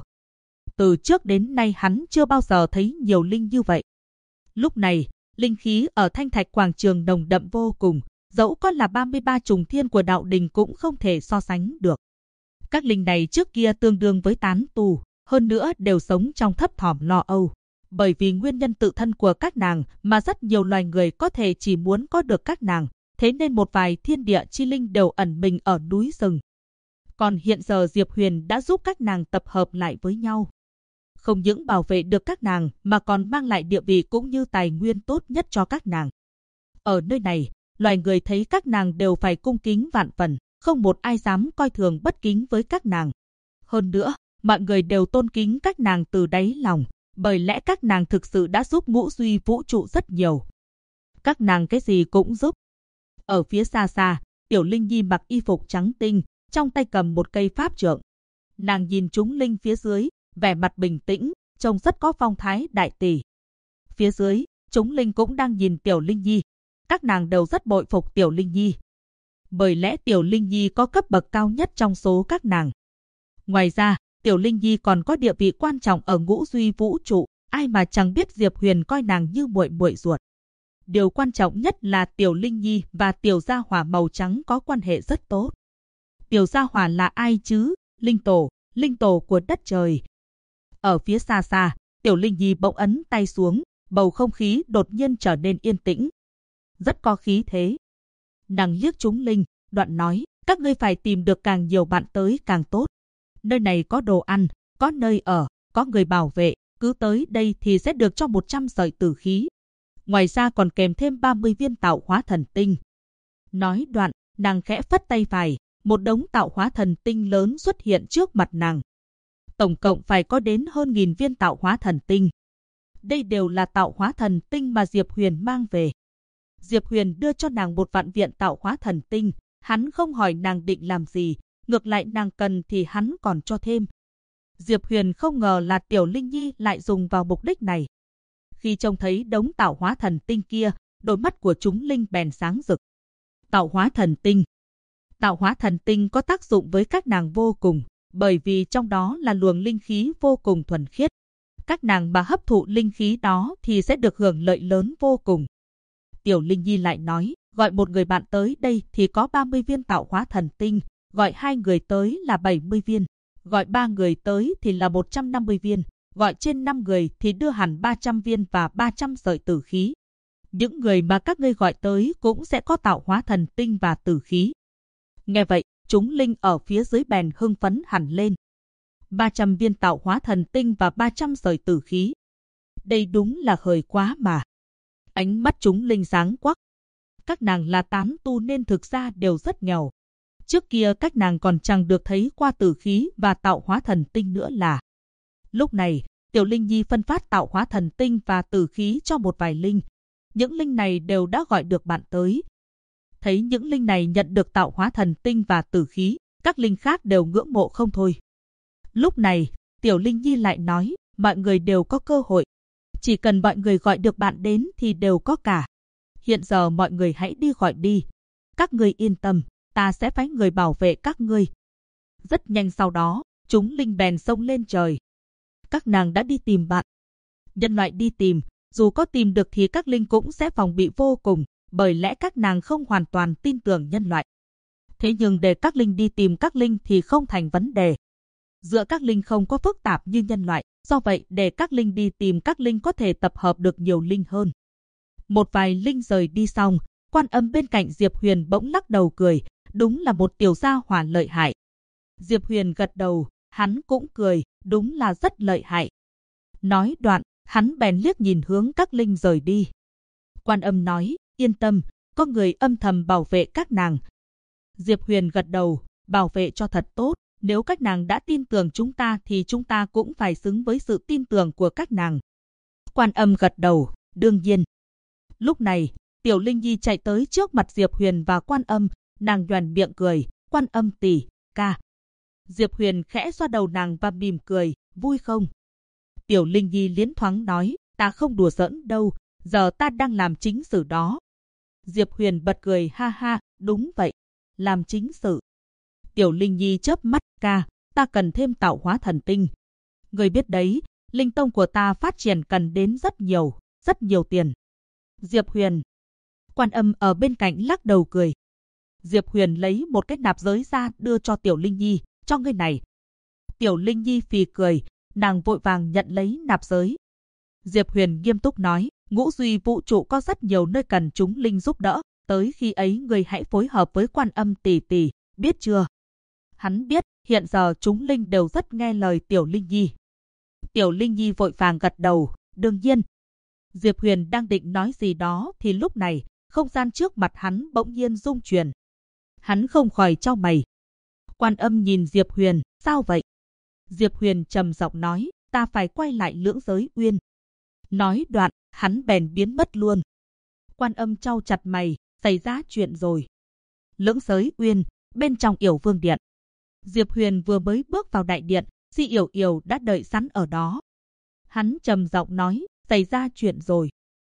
Từ trước đến nay hắn chưa bao giờ thấy nhiều linh như vậy. Lúc này, linh khí ở thanh thạch quảng trường nồng đậm vô cùng, dẫu có là 33 trùng thiên của đạo đình cũng không thể so sánh được. Các linh này trước kia tương đương với tán tu, hơn nữa đều sống trong thấp thỏm lo âu. Bởi vì nguyên nhân tự thân của các nàng mà rất nhiều loài người có thể chỉ muốn có được các nàng, thế nên một vài thiên địa chi linh đều ẩn mình ở núi rừng. Còn hiện giờ Diệp Huyền đã giúp các nàng tập hợp lại với nhau. Không những bảo vệ được các nàng mà còn mang lại địa vị cũng như tài nguyên tốt nhất cho các nàng. Ở nơi này, loài người thấy các nàng đều phải cung kính vạn phần, không một ai dám coi thường bất kính với các nàng. Hơn nữa, mọi người đều tôn kính các nàng từ đáy lòng, bởi lẽ các nàng thực sự đã giúp ngũ duy vũ trụ rất nhiều. Các nàng cái gì cũng giúp. Ở phía xa xa, Tiểu Linh Nhi mặc y phục trắng tinh, trong tay cầm một cây pháp trượng. Nàng nhìn chúng linh phía dưới, vẻ mặt bình tĩnh, trông rất có phong thái đại tỷ. Phía dưới, chúng linh cũng đang nhìn Tiểu Linh Nhi. Các nàng đều rất bội phục Tiểu Linh Nhi. Bởi lẽ Tiểu Linh Nhi có cấp bậc cao nhất trong số các nàng. Ngoài ra, Tiểu Linh Nhi còn có địa vị quan trọng ở ngũ duy vũ trụ, ai mà chẳng biết Diệp Huyền coi nàng như muội muội ruột. Điều quan trọng nhất là Tiểu Linh Nhi và Tiểu Gia Hỏa màu trắng có quan hệ rất tốt. Tiểu Gia Hỏa là ai chứ? Linh tổ của đất trời. Ở phía xa xa, Tiểu Linh Nhi bỗng ấn tay xuống, bầu không khí đột nhiên trở nên yên tĩnh. Rất có khí thế. Nàng liếc chúng linh, đoạn nói, các ngươi phải tìm được càng nhiều bạn tới càng tốt. Nơi này có đồ ăn, có nơi ở, có người bảo vệ, cứ tới đây thì sẽ được cho 100 sợi tử khí. Ngoài ra còn kèm thêm 30 viên tạo hóa thần tinh. Nói đoạn, nàng khẽ phất tay phải, một đống tạo hóa thần tinh lớn xuất hiện trước mặt nàng. Tổng cộng phải có đến hơn 1000 viên tạo hóa thần tinh. Đây đều là tạo hóa thần tinh mà Diệp Huyền mang về. Diệp Huyền đưa cho nàng một vạn viện tạo hóa thần tinh, hắn không hỏi nàng định làm gì, ngược lại nàng cần thì hắn còn cho thêm. Diệp Huyền không ngờ là Tiểu Linh Nhi lại dùng vào mục đích này. Khi trông thấy đống tạo hóa thần tinh kia, đôi mắt của chúng linh bèn sáng rực. Tạo hóa thần tinh. Tạo hóa thần tinh có tác dụng với các nàng vô cùng, bởi vì trong đó là luồng linh khí vô cùng thuần khiết. Các nàng mà hấp thụ linh khí đó thì sẽ được hưởng lợi lớn vô cùng. Tiểu Linh Nhi lại nói, gọi một người bạn tới đây thì có 30 viên tạo hóa thần tinh, gọi 2 người tới là 70 viên, gọi 3 người tới thì là 150 viên, gọi trên 5 người thì đưa hẳn 300 viên và 300 sợi tử khí. Những người mà các ngươi gọi tới cũng sẽ có tạo hóa thần tinh và tử khí. Nghe vậy, chúng linh ở phía dưới bèn hưng phấn hẳn lên. 300 viên tạo hóa thần tinh và 300 sợi tử khí. Đây đúng là hời quá mà. Ánh mắt chúng linh sáng quắc. Các nàng là tán tu nên thực ra đều rất nghèo. Trước kia các nàng còn chẳng được thấy qua tử khí và tạo hóa thần tinh nữa là. Lúc này, Tiểu Linh Nhi phân phát tạo hóa thần tinh và tử khí cho một vài linh. Những linh này đều đã gọi được bạn tới. Thấy những linh này nhận được tạo hóa thần tinh và tử khí, các linh khác đều ngưỡng mộ không thôi. Lúc này, Tiểu Linh Nhi lại nói, mọi người đều có cơ hội. Chỉ cần mọi người gọi được bạn đến thì đều có cả. Hiện giờ mọi người hãy đi gọi đi. Các ngươi yên tâm, ta sẽ phái người bảo vệ các ngươi. Rất nhanh sau đó, chúng linh bèn xông lên trời. Các nàng đã đi tìm bạn. Nhân loại đi tìm, dù có tìm được thì các linh cũng sẽ phòng bị vô cùng, bởi lẽ các nàng không hoàn toàn tin tưởng nhân loại. Thế nhưng để các linh đi tìm các linh thì không thành vấn đề. Giữa các linh không có phức tạp như nhân loại, do vậy để các linh đi tìm các linh có thể tập hợp được nhiều linh hơn. Một vài linh rời đi xong, Quan Âm bên cạnh Diệp Huyền bỗng lắc đầu cười, đúng là một tiểu gia hỏa lợi hại. Diệp Huyền gật đầu, hắn cũng cười, đúng là rất lợi hại. Nói đoạn, hắn bèn liếc nhìn hướng các linh rời đi. Quan Âm nói, yên tâm, có người âm thầm bảo vệ các nàng. Diệp Huyền gật đầu, bảo vệ cho thật tốt. Nếu các nàng đã tin tưởng chúng ta thì chúng ta cũng phải xứng với sự tin tưởng của các nàng. Quan Âm gật đầu, đương nhiên. Lúc này, Tiểu Linh Nhi chạy tới trước mặt Diệp Huyền và Quan Âm, nàng nhoẻn miệng cười, Quan Âm tỷ, ca. Diệp Huyền khẽ xoa đầu nàng và mỉm cười, vui không? Tiểu Linh Nhi liến thoáng nói, ta không đùa giỡn đâu, giờ ta đang làm chính sự đó. Diệp Huyền bật cười ha ha, đúng vậy, làm chính sự. Tiểu Linh Nhi chớp mắt, ca, ta cần thêm tạo hóa thần tinh. Người biết đấy, linh tông của ta phát triển cần đến rất nhiều tiền. Diệp Huyền. Quan Âm ở bên cạnh lắc đầu cười. Diệp Huyền lấy một cái nạp giới ra đưa cho Tiểu Linh Nhi, cho người này. Tiểu Linh Nhi phì cười, nàng vội vàng nhận lấy nạp giới. Diệp Huyền nghiêm túc nói, ngũ duy vũ trụ có rất nhiều nơi cần chúng linh giúp đỡ, tới khi ấy người hãy phối hợp với Quan Âm tỷ tỷ, biết chưa? Hắn biết, hiện giờ chúng linh đều rất nghe lời Tiểu Linh Nhi. Tiểu Linh Nhi vội vàng gật đầu, đương nhiên. Diệp Huyền đang định nói gì đó thì lúc này, không gian trước mặt hắn bỗng nhiên rung chuyển. Hắn không khỏi chau mày. Quan Âm nhìn Diệp Huyền, sao vậy? Diệp Huyền trầm giọng nói, ta phải quay lại Lưỡng Giới Uyên. Nói đoạn, hắn bèn biến mất luôn. Quan Âm chau chặt mày, xảy ra chuyện rồi. Lưỡng Giới Uyên, bên trong Yểu Vương Điện. Diệp Huyền vừa mới bước vào đại điện, Si Yểu Yểu đã đợi sẵn ở đó. Hắn trầm giọng nói, xảy ra chuyện rồi.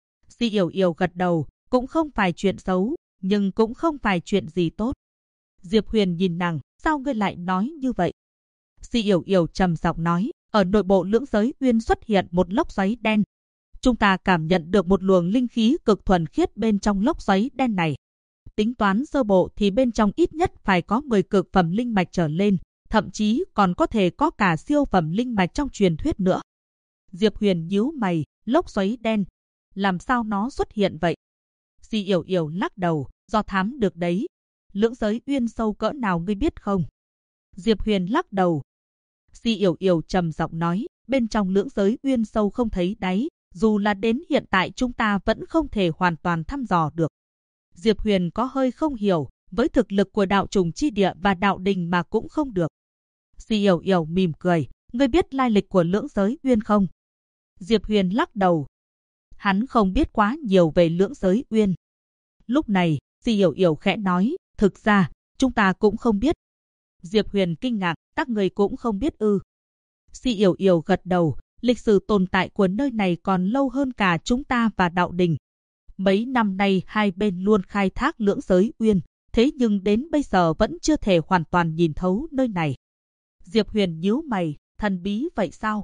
Si Yểu Yểu gật đầu, cũng không phải chuyện xấu, nhưng cũng không phải chuyện gì tốt. Diệp Huyền nhìn nàng, sao ngươi lại nói như vậy? Si Yểu Yểu trầm giọng nói, ở nội bộ Lưỡng Giới Uyên xuất hiện một lốc xoáy đen. Chúng ta cảm nhận được một luồng linh khí cực thuần khiết bên trong lốc xoáy đen này. Tính toán sơ bộ thì bên trong ít nhất phải có 10 cực phẩm linh mạch trở lên, thậm chí còn có thể có cả siêu phẩm linh mạch trong truyền thuyết nữa. Diệp Huyền nhíu mày, lốc xoáy đen, làm sao nó xuất hiện vậy? Si Yểu Yểu lắc đầu, do thám được đấy. Lưỡng Giới Uyên sâu cỡ nào ngươi biết không? Diệp Huyền lắc đầu. Si Yểu Yểu trầm giọng nói, bên trong Lưỡng Giới Uyên sâu không thấy đáy, dù là đến hiện tại chúng ta vẫn không thể hoàn toàn thăm dò được. Diệp Huyền có hơi không hiểu, với thực lực của đạo trùng chi địa và đạo đình mà cũng không được. Si Yểu Yểu mỉm cười, ngươi biết lai lịch của Lưỡng Giới Uyên không? Diệp Huyền lắc đầu. Hắn không biết quá nhiều về Lưỡng Giới Uyên. Lúc này, Si Yểu Yểu khẽ nói, thực ra, chúng ta cũng không biết. Diệp Huyền kinh ngạc, các người cũng không biết ư? Si Yểu Yểu gật đầu, lịch sử tồn tại của nơi này còn lâu hơn cả chúng ta và đạo đình. Mấy năm nay hai bên luôn khai thác Lưỡng Giới Uyên, thế nhưng đến bây giờ vẫn chưa thể hoàn toàn nhìn thấu nơi này. Diệp Huyền nhíu mày, thần bí vậy sao?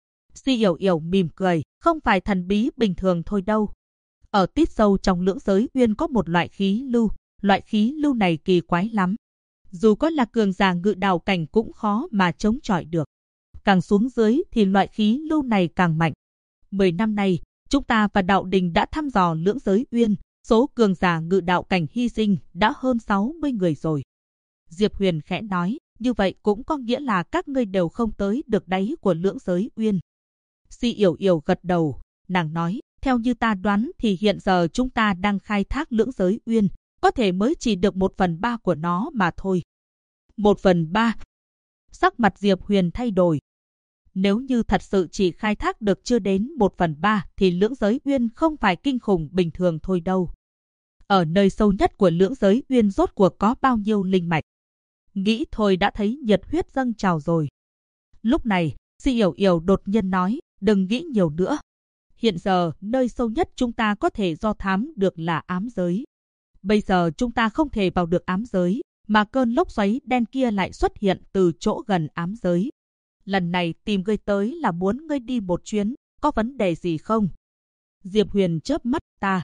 Si Yểu Yểu mỉm cười, không phải thần bí bình thường thôi đâu. Ở tít sâu trong Lưỡng Giới Uyên có một loại khí lưu, loại khí lưu này kỳ quái lắm. Dù có là cường giả ngự đạo cảnh cũng khó mà chống chọi được. Càng xuống dưới thì loại khí lưu này càng mạnh. 10 năm nay, chúng ta và đạo đình đã thăm dò Lưỡng Giới Uyên, số cường giả ngự đạo cảnh hy sinh đã hơn 60 người rồi. Diệp Huyền khẽ nói, như vậy cũng có nghĩa là các ngươi đều không tới được đáy của Lưỡng Giới Uyên. Si Yểu Yểu gật đầu, nàng nói, theo như ta đoán thì hiện giờ chúng ta đang khai thác Lưỡng Giới Uyên, có thể mới chỉ được 1/3 của nó mà thôi. 1/3? Sắc mặt Diệp Huyền thay đổi. Nếu như thật sự chỉ khai thác được chưa đến 1/3 thì Lưỡng Giới Uyên không phải kinh khủng bình thường thôi đâu. Ở nơi sâu nhất của Lưỡng Giới Uyên rốt cuộc có bao nhiêu linh mạch? Nghĩ thôi đã thấy nhiệt huyết dâng trào rồi. Lúc này, Si Yểu Yểu đột nhiên nói, đừng nghĩ nhiều nữa. Hiện giờ, nơi sâu nhất chúng ta có thể do thám được là ám giới. Bây giờ chúng ta không thể vào được ám giới, mà cơn lốc xoáy đen kia lại xuất hiện từ chỗ gần ám giới. Lần này tìm ngươi tới là muốn ngươi đi một chuyến, có vấn đề gì không? Diệp Huyền chớp mắt, ta.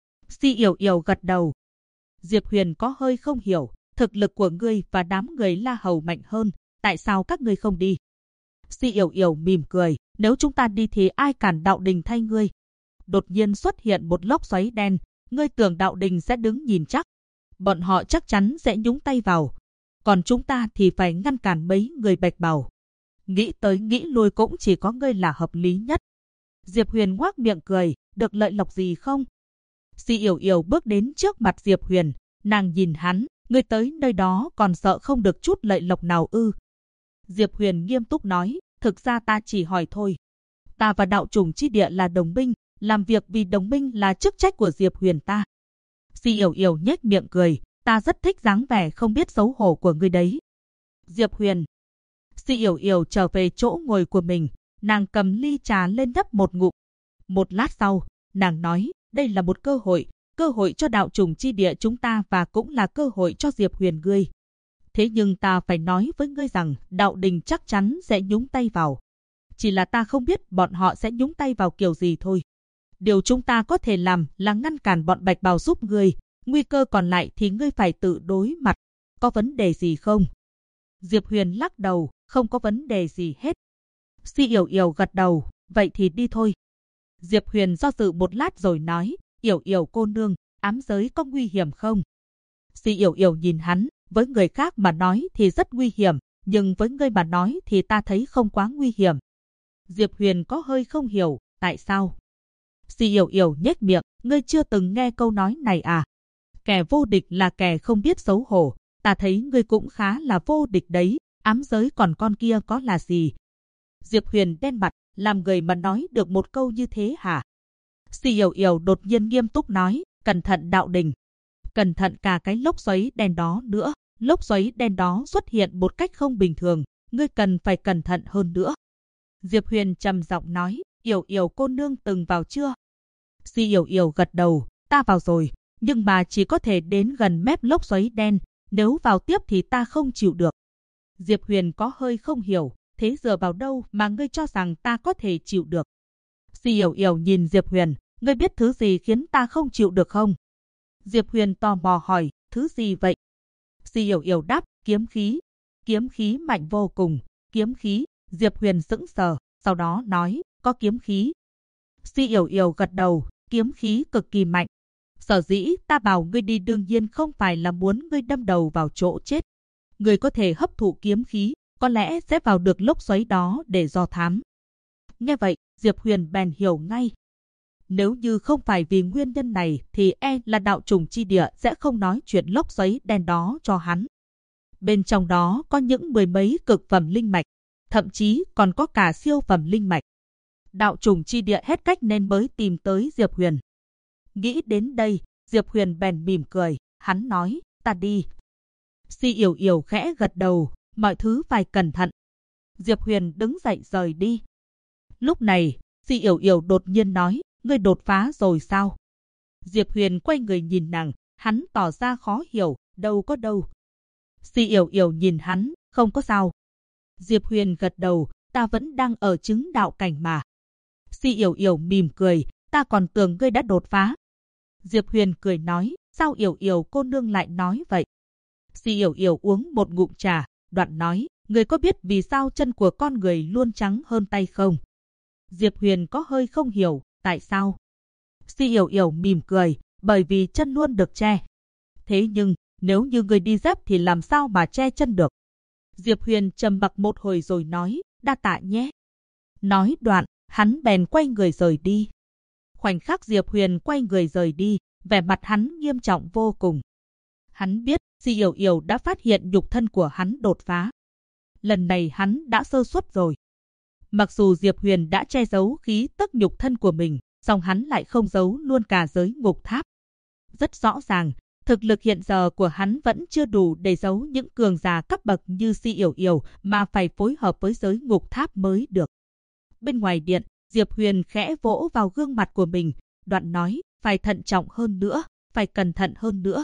Si Yểu Yểu gật đầu. Diệp Huyền có hơi không hiểu, thực lực của ngươi và đám người La Hầu mạnh hơn, tại sao các ngươi không đi? Si Yểu Yểu mỉm cười, nếu chúng ta đi thì ai cản đạo đình thay ngươi? Đột nhiên xuất hiện một lốc xoáy đen, ngươi tưởng đạo đình sẽ đứng nhìn chắc? Bọn họ chắc chắn sẽ nhúng tay vào. Còn chúng ta thì phải ngăn cản mấy người bạch bào. Nghĩ tới nghĩ lui cũng chỉ có ngươi là hợp lý nhất. Diệp Huyền ngoác miệng cười, được lợi lộc gì không? Si Yểu Yểu bước đến trước mặt Diệp Huyền, nàng nhìn hắn, ngươi tới nơi đó còn sợ không được chút lợi lộc nào ư? Diệp Huyền nghiêm túc nói, thực ra ta chỉ hỏi thôi. Ta và đạo trùng chi địa là đồng minh, làm việc vì đồng minh là chức trách của Diệp Huyền ta. Si Yểu Yểu nhếch miệng cười, ta rất thích dáng vẻ không biết xấu hổ của ngươi đấy. Diệp Huyền. Si Yểu Yểu trở về chỗ ngồi của mình, nàng cầm ly trà lên nhấp một ngụm. Một lát sau, nàng nói, đây là một cơ hội cho đạo trùng chi địa chúng ta và cũng là cơ hội cho Diệp Huyền ngươi. Thế nhưng ta phải nói với ngươi rằng đạo đình chắc chắn sẽ nhúng tay vào. Chỉ là ta không biết bọn họ sẽ nhúng tay vào kiểu gì thôi. Điều chúng ta có thể làm là ngăn cản bọn bạch bào giúp ngươi. Nguy cơ còn lại thì ngươi phải tự đối mặt. Có vấn đề gì không? Diệp Huyền lắc đầu, không có vấn đề gì hết. Si Yểu Yểu gật đầu, vậy thì đi thôi. Diệp Huyền do dự một lát rồi nói, Yểu Yểu cô nương, ám giới có nguy hiểm không? Si Yểu Yểu nhìn hắn, với người khác mà nói thì rất nguy hiểm, nhưng với ngươi mà nói thì ta thấy không quá nguy hiểm. Diệp Huyền có hơi không hiểu, tại sao? Si Yểu Yểu nhếch miệng, ngươi chưa từng nghe câu nói này à? Kẻ vô địch là kẻ không biết xấu hổ, ta thấy ngươi cũng khá là vô địch đấy, ám giới còn con kia có là gì? Diệp Huyền đen mặt, làm người mà nói được một câu như thế hả? Si Yểu Yểu đột nhiên nghiêm túc nói, cẩn thận đạo đình. Cẩn thận cả cái lốc xoáy đen đó nữa, lốc xoáy đen đó xuất hiện một cách không bình thường, ngươi cần phải cẩn thận hơn nữa. Diệp Huyền trầm giọng nói, Yểu Yểu cô nương từng vào chưa? Si Yểu Yểu gật đầu, ta vào rồi, nhưng mà chỉ có thể đến gần mép lốc xoáy đen, nếu vào tiếp thì ta không chịu được. Diệp Huyền có hơi không hiểu, thế dựa vào đâu mà ngươi cho rằng ta có thể chịu được? Si Yểu Yểu nhìn Diệp Huyền, ngươi biết thứ gì khiến ta không chịu được không? Diệp Huyền tò mò hỏi, thứ gì vậy? Si Yểu Yểu đáp, kiếm khí. Kiếm khí mạnh vô cùng, kiếm khí. Diệp Huyền sững sờ, sau đó nói, có kiếm khí. Si Yểu Yểu gật đầu, kiếm khí cực kỳ mạnh. Sở dĩ ta bảo ngươi đi đương nhiên không phải là muốn ngươi đâm đầu vào chỗ chết. Ngươi có thể hấp thụ kiếm khí, có lẽ sẽ vào được lốc xoáy đó để do thám. Nghe vậy, Diệp Huyền bèn hiểu ngay. Nếu như không phải vì nguyên nhân này thì là đạo trùng chi địa sẽ không nói chuyện lốc xoáy đen đó cho hắn. Bên trong đó có những mười mấy cực phẩm linh mạch, thậm chí còn có cả siêu phẩm linh mạch. Đạo trùng chi địa hết cách nên mới tìm tới Diệp Huyền. Nghĩ đến đây, Diệp Huyền bèn mỉm cười, hắn nói, ta đi. Si Yểu Yểu khẽ gật đầu, mọi thứ phải cẩn thận. Diệp Huyền đứng dậy rời đi. Lúc này, Si Yểu Yểu đột nhiên nói, ngươi đột phá rồi sao? Diệp Huyền quay người nhìn nàng, hắn tỏ ra khó hiểu, đâu có đâu. Si Yểu Yểu nhìn hắn, không có sao. Diệp Huyền gật đầu, ta vẫn đang ở chứng đạo cảnh mà. Si Yểu Yểu mỉm cười, ta còn tưởng ngươi đã đột phá. Diệp Huyền cười nói, sao Yểu Yểu cô nương lại nói vậy? Si Yểu Yểu uống một ngụm trà, đoạn nói, ngươi có biết vì sao chân của con người luôn trắng hơn tay không? Diệp Huyền có hơi không hiểu, tại sao? Si Yểu Yểu mỉm cười, bởi vì chân luôn được che. Thế nhưng, nếu như ngươi đi dép thì làm sao mà che chân được? Diệp Huyền trầm mặc một hồi rồi nói, đa tạ nhé. Nói đoạn, hắn bèn quay người rời đi. Khoảnh khắc Diệp Huyền quay người rời đi, vẻ mặt hắn nghiêm trọng vô cùng. Hắn biết Si Yểu Yểu đã phát hiện nhục thân của hắn đột phá. Lần này hắn đã sơ suất rồi. Mặc dù Diệp Huyền đã che giấu khí tức nhục thân của mình, song hắn lại không giấu luôn cả giới ngục tháp. Rất rõ ràng, thực lực hiện giờ của hắn vẫn chưa đủ để giấu những cường giả cấp bậc như Si Yểu Yểu mà phải phối hợp với giới ngục tháp mới được. Bên ngoài điện, Diệp Huyền khẽ vỗ vào gương mặt của mình, đoạn nói, phải thận trọng hơn nữa, phải cẩn thận hơn nữa.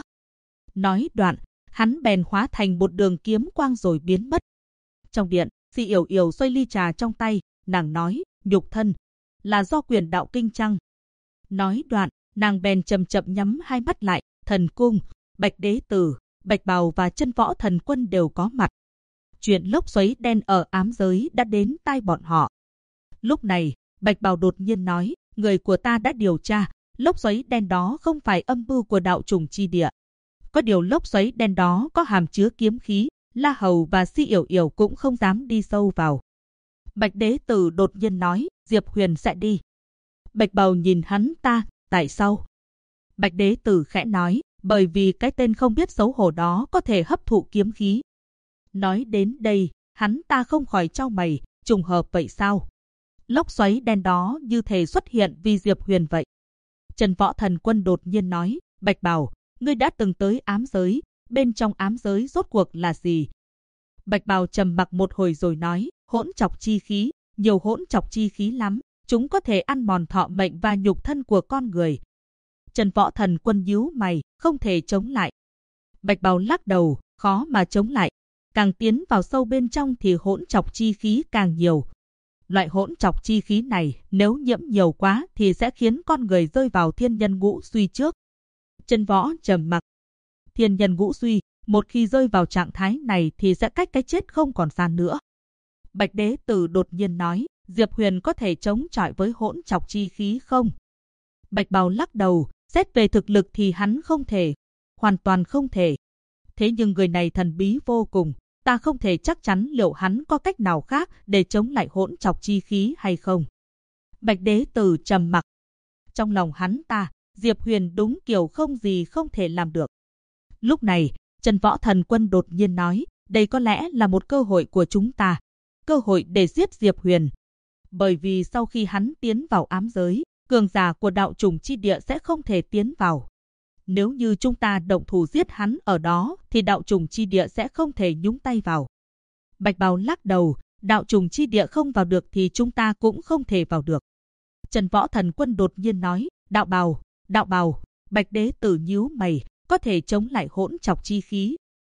Nói đoạn, hắn bèn hóa thành một đường kiếm quang rồi biến mất. Trong điện, Si Yểu Yểu xoay ly trà trong tay, nàng nói, nhục thân, là do quyền đạo kinh chăng? Nói đoạn, nàng bèn chậm chậm nhắm hai mắt lại, thần cung, Bạch Đế Tử, Bạch Bào và Chân Võ Thần Quân đều có mặt. Chuyện lốc xoáy đen ở ám giới đã đến tai bọn họ. Lúc này, Bạch Bào đột nhiên nói, người của ta đã điều tra, lốc xoáy đen đó không phải âm mưu của đạo trùng chi địa. Có điều lốc xoáy đen đó có hàm chứa kiếm khí, La Hầu và Si Yểu Yểu cũng không dám đi sâu vào. Bạch Đế Tử đột nhiên nói, Diệp Huyền sẽ đi. Bạch Bào nhìn hắn ta, tại sao? Bạch Đế Tử khẽ nói, bởi vì cái tên không biết xấu hổ đó có thể hấp thụ kiếm khí. Nói đến đây, hắn ta không khỏi chau mày, trùng hợp vậy sao? Lốc xoáy đen đó như thể xuất hiện vì Diệp Huyền vậy. Chân Võ Thần Quân đột nhiên nói, Bạch Bào, ngươi đã từng tới ám giới, bên trong ám giới rốt cuộc là gì? Bạch Bào trầm mặc một hồi rồi nói, hỗn trọc chi khí, nhiều hỗn trọc chi khí lắm, chúng có thể ăn mòn thọ mệnh và nhục thân của con người. Chân Võ Thần Quân nhíu mày, không thể chống lại. Bạch Bào lắc đầu, khó mà chống lại. Càng tiến vào sâu bên trong thì hỗn trọc chi khí càng nhiều. Loại hỗn trọc chi khí này nếu nhiễm nhiều quá thì sẽ khiến con người rơi vào thiên nhân ngũ suy trước. Chân Võ trầm mặc. Thiên nhân ngũ suy, một khi rơi vào trạng thái này thì sẽ cách cái chết không còn xa nữa. Bạch Đế Tử đột nhiên nói, Diệp Huyền có thể chống chọi với hỗn trọc chi khí không? Bạch Bào lắc đầu, xét về thực lực thì hắn không thể, hoàn toàn không thể. Thế nhưng người này thần bí vô cùng, ta không thể chắc chắn liệu hắn có cách nào khác để chống lại hỗn trọc chi khí hay không. Bạch Đế Tử trầm mặc. Trong lòng hắn ta, Diệp Huyền đúng kiểu không gì không thể làm được. Lúc này, Chân Võ Thần Quân đột nhiên nói, đây có lẽ là một cơ hội của chúng ta, cơ hội để giết Diệp Huyền. Bởi vì sau khi hắn tiến vào ám giới, cường giả của đạo trùng chi địa sẽ không thể tiến vào. Nếu như chúng ta động thủ giết hắn ở đó thì đạo trùng chi địa sẽ không thể nhúng tay vào. Bạch Bào lắc đầu, đạo trùng chi địa không vào được thì chúng ta cũng không thể vào được. Trần Võ Thần Quân đột nhiên nói, đạo bào, Bạch Đế Tử nhíu mày, có thể chống lại hỗn trọc chi khí.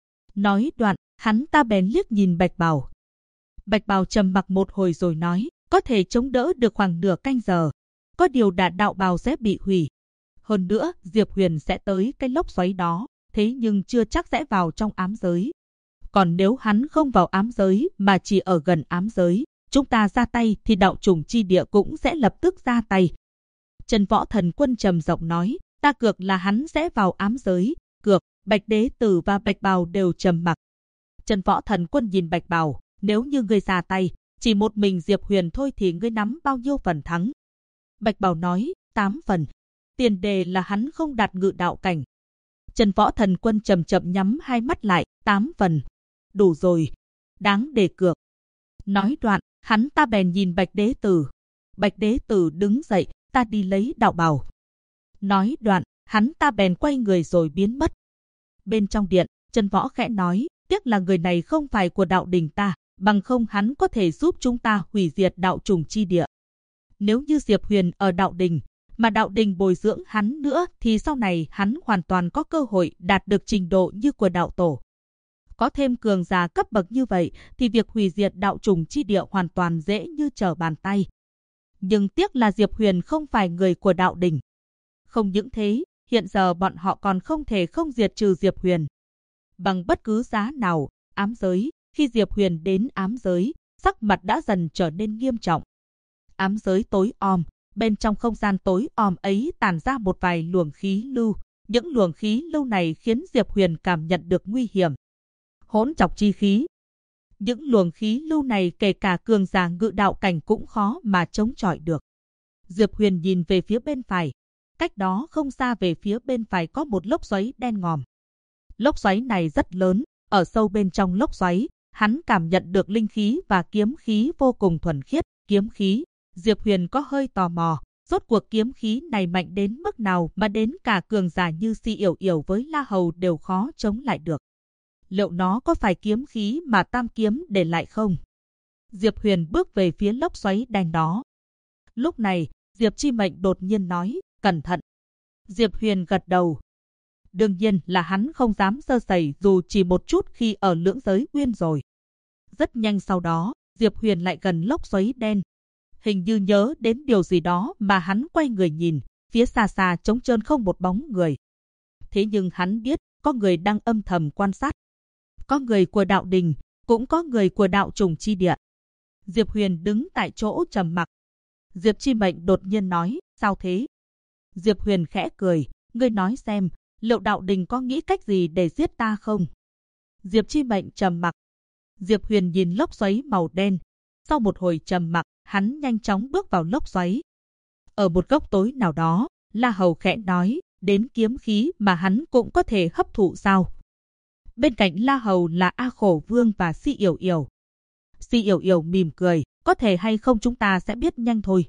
Nói đoạn, hắn ta bèn liếc nhìn Bạch Bào. Bạch Bào trầm mặc một hồi rồi nói, có thể chống đỡ được khoảng nửa canh giờ. Có điều đạo bào sẽ bị hủy. Hơn nữa, Diệp Huyền sẽ tới cái lốc xoáy đó, thế nhưng chưa chắc sẽ vào trong ám giới. Còn nếu hắn không vào ám giới mà chỉ ở gần ám giới, chúng ta ra tay thì đạo trùng chi địa cũng sẽ lập tức ra tay. Trần Võ Thần Quân trầm giọng nói, ta cược là hắn sẽ vào ám giới. Cược. Bạch Đế Tử và Bạch Bào đều trầm mặc. Trần Võ Thần Quân nhìn Bạch Bào, nếu như ngươi ra tay, chỉ một mình Diệp Huyền thôi thì ngươi nắm bao nhiêu phần thắng? Bạch Bào nói, 8 phần. Tiền đề là hắn không đạt ngự đạo cảnh. Trần Võ Thần Quân chậm chậm nhắm hai mắt lại, 8 phần. Đủ rồi. Đáng để cược. Nói đoạn, hắn ta bèn nhìn Bạch Đế Tử. Bạch Đế Tử đứng dậy, ta đi lấy đạo bào. Nói đoạn, hắn ta bèn quay người rồi biến mất. Bên trong điện, Trần Võ khẽ nói, tiếc là người này không phải của đạo đình ta, bằng không hắn có thể giúp chúng ta hủy diệt đạo trùng chi địa. Nếu như Diệp Huyền ở đạo đình, mà đạo đình bồi dưỡng hắn nữa thì sau này hắn hoàn toàn có cơ hội đạt được trình độ như của đạo tổ. Có thêm cường giả cấp bậc như vậy thì việc hủy diệt đạo trùng chi địa hoàn toàn dễ như trở bàn tay. Nhưng tiếc là Diệp Huyền không phải người của đạo đình. Không những thế, hiện giờ bọn họ còn không thể không diệt trừ Diệp Huyền. Bằng bất cứ giá nào, ám giới, khi Diệp Huyền đến ám giới, sắc mặt đã dần trở nên nghiêm trọng. Ám giới tối om, bên trong không gian tối om ấy tản ra một vài luồng khí lưu. Những luồng khí lưu này khiến Diệp Huyền cảm nhận được nguy hiểm. Hỗn trọc chi khí. Những luồng khí lưu này kể cả cường giả ngự đạo cảnh cũng khó mà chống chọi được. Diệp Huyền nhìn về phía bên phải. Cách đó không xa về phía bên phải có một lốc xoáy đen ngòm. Lốc xoáy này rất lớn, ở sâu bên trong lốc xoáy, hắn cảm nhận được linh khí và kiếm khí vô cùng thuần khiết. Kiếm khí, Diệp Huyền có hơi tò mò, rốt cuộc kiếm khí này mạnh đến mức nào mà đến cả cường giả như Si Yểu Yểu với La Hầu đều khó chống lại được. Liệu nó có phải kiếm khí mà Tam Kiếm để lại không? Diệp Huyền bước về phía lốc xoáy đen đó. Lúc này, Diệp Chi Mệnh đột nhiên nói, cẩn thận. Diệp Huyền gật đầu. Đương nhiên là hắn không dám sơ sẩy dù chỉ một chút khi ở lưỡng giới uyên rồi. Rất nhanh sau đó, Diệp Huyền lại gần lốc xoáy đen. Hình như nhớ đến điều gì đó mà hắn quay người nhìn, phía xa xa trống trơn không một bóng người. Thế nhưng hắn biết, có người đang âm thầm quan sát. Có người của đạo đình, cũng có người của đạo trùng chi địa. Diệp Huyền đứng tại chỗ trầm mặc. Diệp Chi Mệnh đột nhiên nói, sao thế? Diệp Huyền khẽ cười, ngươi nói xem, liệu đạo đình có nghĩ cách gì để giết ta không? Diệp Chi Mệnh trầm mặc. Diệp Huyền nhìn lốc xoáy màu đen. Sau một hồi trầm mặc, hắn nhanh chóng bước vào lốc xoáy. Ở một góc tối nào đó, La Hầu khẽ nói, đến kiếm khí mà hắn cũng có thể hấp thụ sao? Bên cạnh La Hầu là A Khổ Vương và Si Yểu Yểu. Si Yểu Yểu mỉm cười, có thể hay không chúng ta sẽ biết nhanh thôi.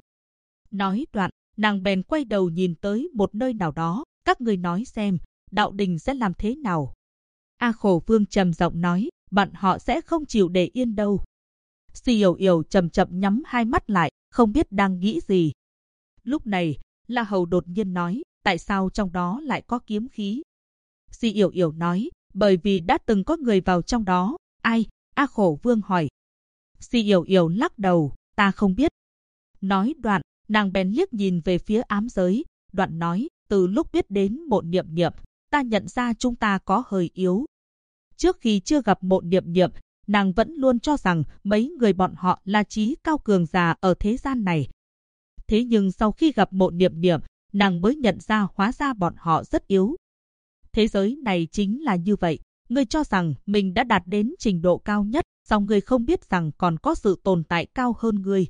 Nói đoạn, nàng bèn quay đầu nhìn tới một nơi nào đó, các người nói xem, đạo đình sẽ làm thế nào? A Khổ Vương trầm giọng nói, bọn họ sẽ không chịu để yên đâu. Si Yểu Yểu chậm chậm nhắm hai mắt lại, không biết đang nghĩ gì. Lúc này, La Hầu đột nhiên nói, tại sao trong đó lại có kiếm khí? Si Yểu Yểu nói, bởi vì đã từng có người vào trong đó. Ai? A Khổ Vương hỏi. Si Yểu Yểu lắc đầu, ta không biết. Nói đoạn, nàng bèn liếc nhìn về phía ám giới. Đoạn nói, từ lúc biết đến Mộ Niệm Niệm, ta nhận ra chúng ta có hơi yếu. Trước khi chưa gặp Mộ Niệm Niệm, nàng vẫn luôn cho rằng mấy người bọn họ là trí cao cường giả ở thế gian này. Thế nhưng sau khi gặp Mộ Niệm Niệm, nàng mới nhận ra hóa ra bọn họ rất yếu. Thế giới này chính là như vậy, ngươi cho rằng mình đã đạt đến trình độ cao nhất, song ngươi không biết rằng còn có sự tồn tại cao hơn ngươi.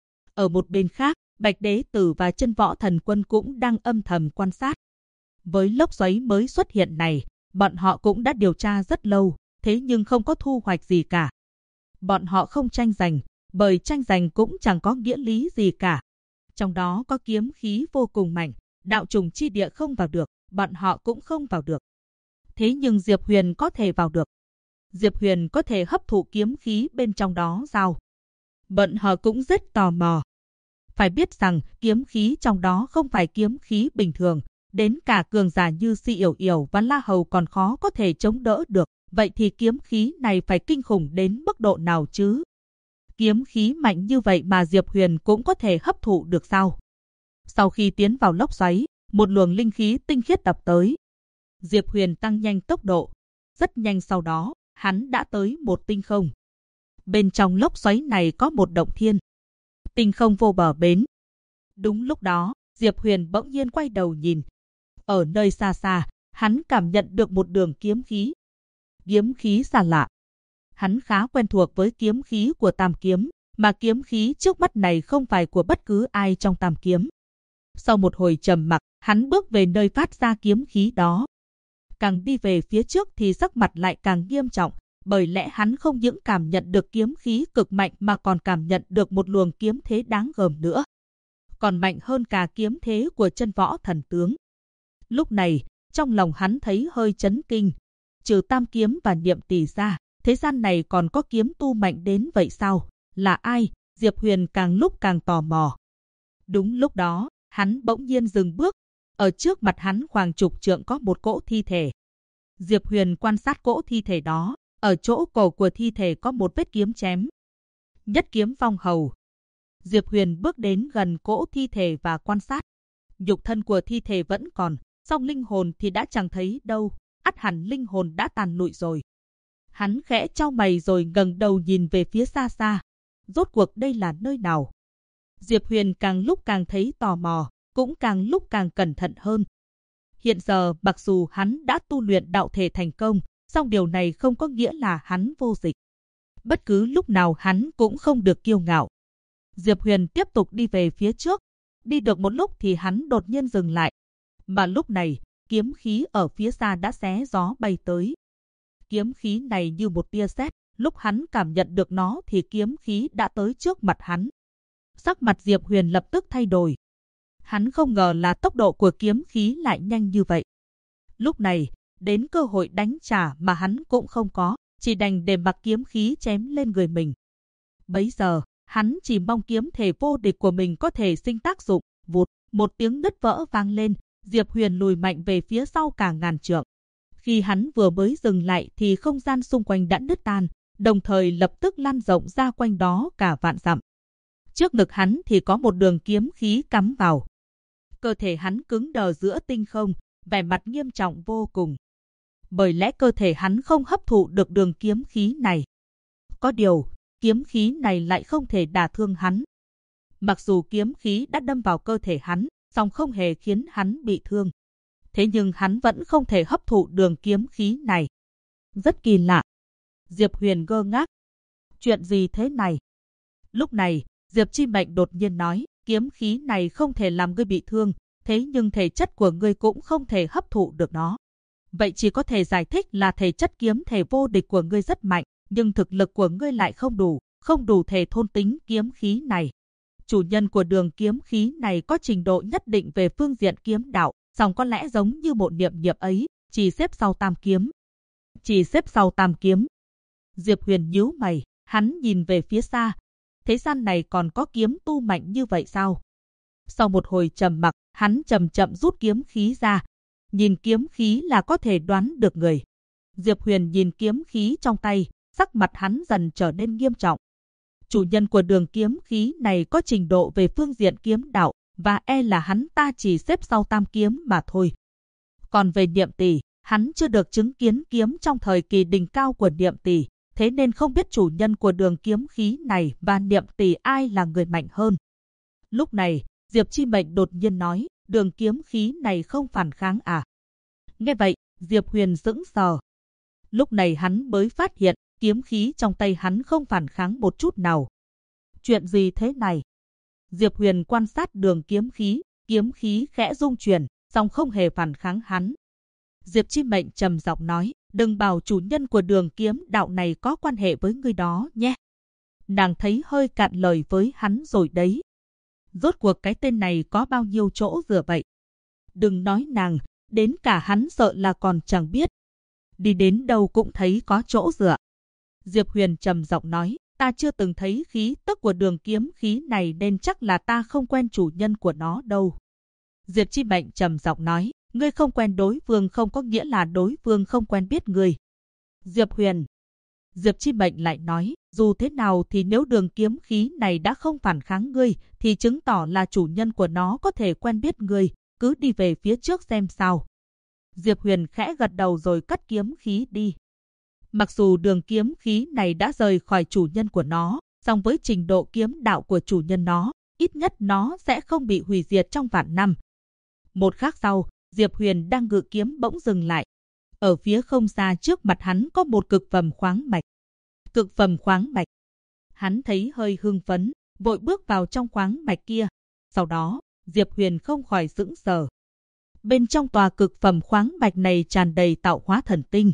Ở một bên khác, Bạch Đế Tử và Chân Võ Thần Quân cũng đang âm thầm quan sát. Với lốc xoáy mới xuất hiện này, bọn họ cũng đã điều tra rất lâu, thế nhưng không có thu hoạch gì cả. Bọn họ không tranh giành, bởi tranh giành cũng chẳng có nghĩa lý gì cả. Trong đó có kiếm khí vô cùng mạnh, đạo trùng chi địa không vào được. bọn họ cũng không vào được. Thế nhưng Diệp Huyền có thể vào được. Diệp Huyền có thể hấp thụ kiếm khí bên trong đó sao? Bọn họ cũng rất tò mò. Phải biết rằng kiếm khí trong đó không phải kiếm khí bình thường, đến cả cường giả như Si Yểu Yểu và La Hầu còn khó có thể chống đỡ được. Vậy thì kiếm khí này phải kinh khủng đến mức độ nào chứ? Kiếm khí mạnh như vậy mà Diệp Huyền cũng có thể hấp thụ được sao? Sau khi tiến vào lốc xoáy, một luồng linh khí tinh khiết đập tới. Diệp Huyền tăng nhanh tốc độ. Rất nhanh sau đó, hắn đã tới một tinh không. Bên trong lốc xoáy này có một động thiên. Tinh không vô bờ bến. Đúng lúc đó, Diệp Huyền bỗng nhiên quay đầu nhìn. Ở nơi xa xa, hắn cảm nhận được một đường kiếm khí. Kiếm khí xa lạ. Hắn khá quen thuộc với kiếm khí của Tam Kiếm, mà kiếm khí trước mắt này không phải của bất cứ ai trong Tam Kiếm. Sau một hồi trầm mặc, hắn bước về nơi phát ra kiếm khí đó. Càng đi về phía trước thì sắc mặt lại càng nghiêm trọng, bởi lẽ hắn không những cảm nhận được kiếm khí cực mạnh mà còn cảm nhận được một luồng kiếm thế đáng gờm nữa. Còn mạnh hơn cả kiếm thế của chân võ thần tướng. Lúc này, trong lòng hắn thấy hơi chấn kinh. Trừ Tam Kiếm và Niệm Tỷ ra, thế gian này còn có kiếm tu mạnh đến vậy sao? Là ai? Diệp Huyền càng lúc càng tò mò. Đúng lúc đó, hắn bỗng nhiên dừng bước. Ở trước mặt hắn khoảng chục trượng có một cỗ thi thể. Diệp Huyền quan sát cỗ thi thể đó. Ở chỗ cổ của thi thể có một vết kiếm chém. Nhất kiếm phong hầu. Diệp Huyền bước đến gần cỗ thi thể và quan sát. Nhục thân của thi thể vẫn còn, song linh hồn thì đã chẳng thấy đâu. Ắt hẳn linh hồn đã tàn lụi rồi. Hắn khẽ chau mày rồi ngẩng đầu nhìn về phía xa xa. Rốt cuộc đây là nơi nào? Diệp Huyền càng lúc càng thấy tò mò, cũng càng lúc càng cẩn thận hơn. Hiện giờ mặc dù hắn đã tu luyện đạo thể thành công, song điều này không có nghĩa là hắn vô địch. Bất cứ lúc nào hắn cũng không được kiêu ngạo. Diệp Huyền tiếp tục đi về phía trước. Đi được một lúc thì hắn đột nhiên dừng lại. Mà lúc này, kiếm khí ở phía xa đã xé gió bay tới. Kiếm khí này như một tia sét, lúc hắn cảm nhận được nó thì kiếm khí đã tới trước mặt hắn. Sắc mặt Diệp Huyền lập tức thay đổi. Hắn không ngờ là tốc độ của kiếm khí lại nhanh như vậy. Lúc này, đến cơ hội đánh trả mà hắn cũng không có, chỉ đành để mặc kiếm khí chém lên người mình. Bấy giờ, hắn chỉ mong kiếm thể vô địch của mình có thể sinh tác dụng. Vụt, một tiếng nứt vỡ vang lên, Diệp Huyền lùi mạnh về phía sau cả ngàn trượng. Khi hắn vừa mới dừng lại thì không gian xung quanh đã nứt tan, đồng thời lập tức lan rộng ra quanh đó cả vạn dặm. Trước ngực hắn thì có một đường kiếm khí cắm vào. Cơ thể hắn cứng đờ giữa tinh không, vẻ mặt nghiêm trọng vô cùng. Bởi lẽ cơ thể hắn không hấp thụ được đường kiếm khí này. Có điều, kiếm khí này lại không thể đả thương hắn. Mặc dù kiếm khí đã đâm vào cơ thể hắn, song không hề khiến hắn bị thương. Thế nhưng hắn vẫn không thể hấp thụ đường kiếm khí này. Rất kỳ lạ. Diệp Huyền ngơ ngác. Chuyện gì thế này? Lúc này, Diệp Chi Mệnh đột nhiên nói, kiếm khí này không thể làm ngươi bị thương, thế nhưng thể chất của ngươi cũng không thể hấp thụ được nó. Vậy chỉ có thể giải thích là thể chất kiếm thể vô địch của ngươi rất mạnh, nhưng thực lực của ngươi lại không đủ thể thôn tính kiếm khí này. Chủ nhân của đường kiếm khí này có trình độ nhất định về phương diện kiếm đạo, song có lẽ giống như một Niệm Niệm ấy, chỉ xếp sau Tam Kiếm. Chỉ xếp sau Tam Kiếm. Diệp Huyền nhíu mày, hắn nhìn về phía xa. Thế gian này còn có kiếm tu mạnh như vậy sao? Sau một hồi trầm mặc, hắn chậm chậm rút kiếm khí ra. Nhìn kiếm khí là có thể đoán được người. Diệp Huyền nhìn kiếm khí trong tay, sắc mặt hắn dần trở nên nghiêm trọng. Chủ nhân của đường kiếm khí này có trình độ về phương diện kiếm đạo, và là hắn ta chỉ xếp sau Tam Kiếm mà thôi. Còn về Niệm Tỷ, hắn chưa được chứng kiến kiếm trong thời kỳ đỉnh cao của Niệm Tỷ, thế nên không biết chủ nhân của đường kiếm khí này và Niệm Tỷ ai là người mạnh hơn. Lúc này, Diệp Chi Mệnh đột nhiên nói, đường kiếm khí này không phản kháng à? Nghe vậy, Diệp Huyền sững sờ. Lúc này hắn mới phát hiện, kiếm khí trong tay hắn không phản kháng một chút nào. Chuyện gì thế này? Diệp Huyền quan sát đường kiếm khí khẽ rung chuyển, song không hề phản kháng hắn. Diệp Chi Mệnh trầm giọng nói, đừng bảo chủ nhân của đường kiếm đạo này có quan hệ với người đó nhé. Nàng thấy hơi cạn lời với hắn rồi đấy. Rốt cuộc cái tên này có bao nhiêu chỗ dựa vậy? Đừng nói nàng, đến cả hắn sợ là còn chẳng biết. Đi đến đâu cũng thấy có chỗ dựa. Diệp Huyền trầm giọng nói, ta chưa từng thấy khí tức của đường kiếm khí này nên chắc là ta không quen chủ nhân của nó đâu. Diệp Chi Mệnh trầm giọng nói, ngươi không quen đối phương không có nghĩa là đối phương không quen biết ngươi. Diệp Huyền. Diệp Chi Mệnh lại nói, dù thế nào thì nếu đường kiếm khí này đã không phản kháng ngươi, thì chứng tỏ là chủ nhân của nó có thể quen biết ngươi, cứ đi về phía trước xem sao. Diệp Huyền khẽ gật đầu rồi cất kiếm khí đi. Mặc dù đường kiếm khí này đã rời khỏi chủ nhân của nó, song với trình độ kiếm đạo của chủ nhân nó, ít nhất nó sẽ không bị hủy diệt trong vạn năm. Một khắc sau, Diệp Huyền đang ngự kiếm bỗng dừng lại. Ở phía không xa trước mặt hắn có một cực phẩm khoáng mạch. Cực phẩm khoáng mạch. Hắn thấy hơi hưng phấn, vội bước vào trong khoáng mạch kia. Sau đó, Diệp Huyền không khỏi sững sờ. Bên trong tòa cực phẩm khoáng mạch này tràn đầy tạo hóa thần tinh.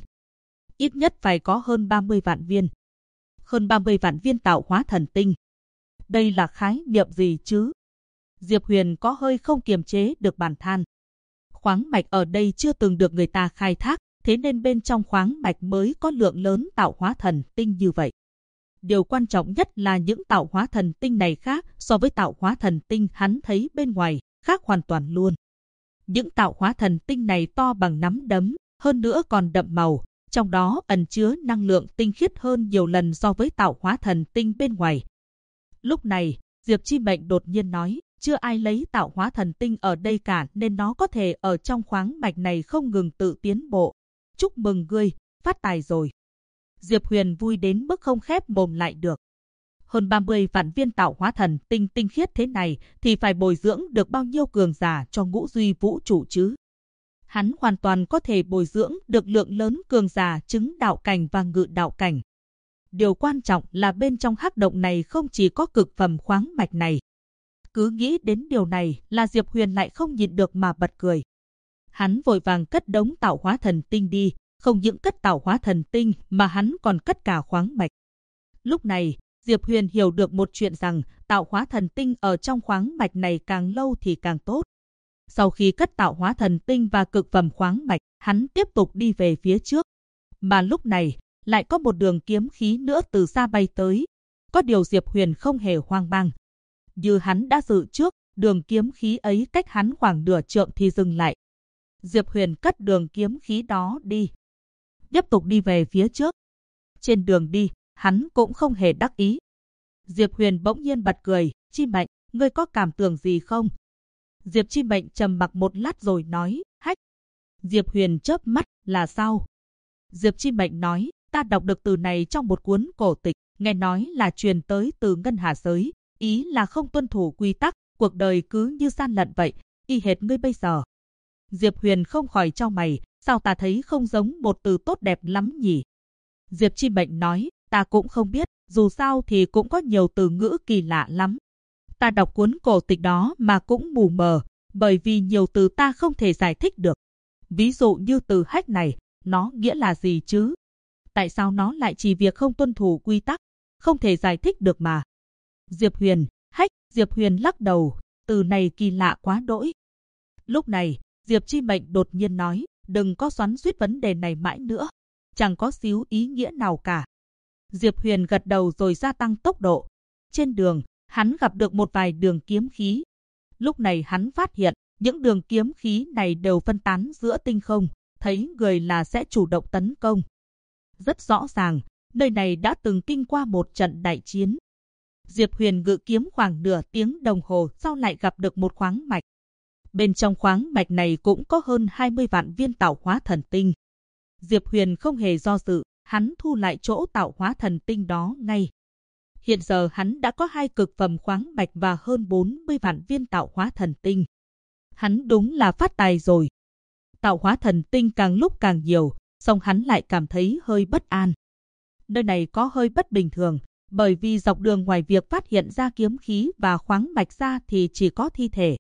Ít nhất phải có hơn 30 vạn viên. Hơn 30 vạn viên tạo hóa thần tinh. Đây là khái niệm gì chứ? Diệp Huyền có hơi không kiềm chế được bản than. Khoáng mạch ở đây chưa từng được người ta khai thác, thế nên bên trong khoáng mạch mới có lượng lớn tạo hóa thần tinh như vậy. Điều quan trọng nhất là những tạo hóa thần tinh này khác so với tạo hóa thần tinh hắn thấy bên ngoài, khác hoàn toàn luôn. Những tạo hóa thần tinh này to bằng nắm đấm, hơn nữa còn đậm màu, trong đó ẩn chứa năng lượng tinh khiết hơn nhiều lần so với tạo hóa thần tinh bên ngoài. Lúc này, Diệp Chi Mệnh đột nhiên nói, chưa ai lấy tạo hóa thần tinh ở đây cả nên nó có thể ở trong khoáng mạch này không ngừng tự tiến bộ. Chúc mừng ngươi, phát tài rồi. Diệp Huyền vui đến mức không khép mồm lại được. Hơn 30 vạn viên tạo hóa thần tinh tinh khiết thế này thì phải bồi dưỡng được bao nhiêu cường giả cho ngũ duy vũ trụ chứ? Hắn hoàn toàn có thể bồi dưỡng được lượng lớn cường giả chứng đạo cảnh và ngự đạo cảnh. Điều quan trọng là bên trong hắc động này không chỉ có cực phẩm khoáng mạch này. Cứ nghĩ đến điều này là Diệp Huyền lại không nhịn được mà bật cười. Hắn vội vàng cất đống tạo hóa thần tinh đi, không những cất tạo hóa thần tinh mà hắn còn cất cả khoáng mạch. Lúc này, Diệp Huyền hiểu được một chuyện rằng tạo hóa thần tinh ở trong khoáng mạch này càng lâu thì càng tốt. Sau khi cất tạo hóa thần tinh và cực phẩm khoáng mạch, hắn tiếp tục đi về phía trước. Mà lúc này, lại có một đường kiếm khí nữa từ xa bay tới. Có điều Diệp Huyền không hề hoang mang. Như hắn đã dự trước, đường kiếm khí ấy cách hắn khoảng nửa trượng thì dừng lại. Diệp Huyền cất đường kiếm khí đó đi. Tiếp tục đi về phía trước. Trên đường đi, hắn cũng không hề đắc ý. Diệp Huyền bỗng nhiên bật cười, Chi Mệnh, ngươi có cảm tưởng gì không? Diệp Chi Mệnh trầm mặc một lát rồi nói, hách. Diệp Huyền chớp mắt, là sao? Diệp Chi Mệnh nói, ta đọc được từ này trong một cuốn cổ tịch, nghe nói là truyền tới từ Ngân Hà giới, ý là không tuân thủ quy tắc, cuộc đời cứ như gian lận vậy, y hệt ngươi bây giờ. Diệp Huyền không khỏi chau mày, sao ta thấy không giống một từ tốt đẹp lắm nhỉ? Diệp Chi Mệnh nói, ta cũng không biết, dù sao thì cũng có nhiều từ ngữ kỳ lạ lắm. Ta đọc cuốn cổ tịch đó mà cũng mù mờ, bởi vì nhiều từ ta không thể giải thích được. Ví dụ như từ hách này, nó nghĩa là gì chứ? Tại sao nó lại chỉ việc không tuân thủ quy tắc? Không thể giải thích được mà. Diệp Huyền, hách, Diệp Huyền lắc đầu, từ này kỳ lạ quá đỗi. Lúc này, Diệp Chi Mệnh đột nhiên nói, đừng có xoắn xuýt vấn đề này mãi nữa. Chẳng có xíu ý nghĩa nào cả. Diệp Huyền gật đầu rồi gia tăng tốc độ. Trên đường, hắn gặp được một vài đường kiếm khí. Lúc này hắn phát hiện, những đường kiếm khí này đều phân tán giữa tinh không, thấy người là sẽ chủ động tấn công. Rất rõ ràng, nơi này đã từng kinh qua một trận đại chiến. Diệp Huyền ngự kiếm khoảng nửa tiếng đồng hồ sau lại gặp được một khoáng mạch. Bên trong khoáng mạch này cũng có hơn 20 vạn viên tạo hóa thần tinh. Diệp Huyền không hề do dự, hắn thu lại chỗ tạo hóa thần tinh đó ngay. Hiện giờ hắn đã có 2 cực phẩm khoáng mạch và hơn 40 vạn viên tạo hóa thần tinh. Hắn đúng là phát tài rồi. Tạo hóa thần tinh càng lúc càng nhiều, song hắn lại cảm thấy hơi bất an. Nơi này có hơi bất bình thường, bởi vì dọc đường ngoài việc phát hiện ra kiếm khí và khoáng mạch ra thì chỉ có thi thể.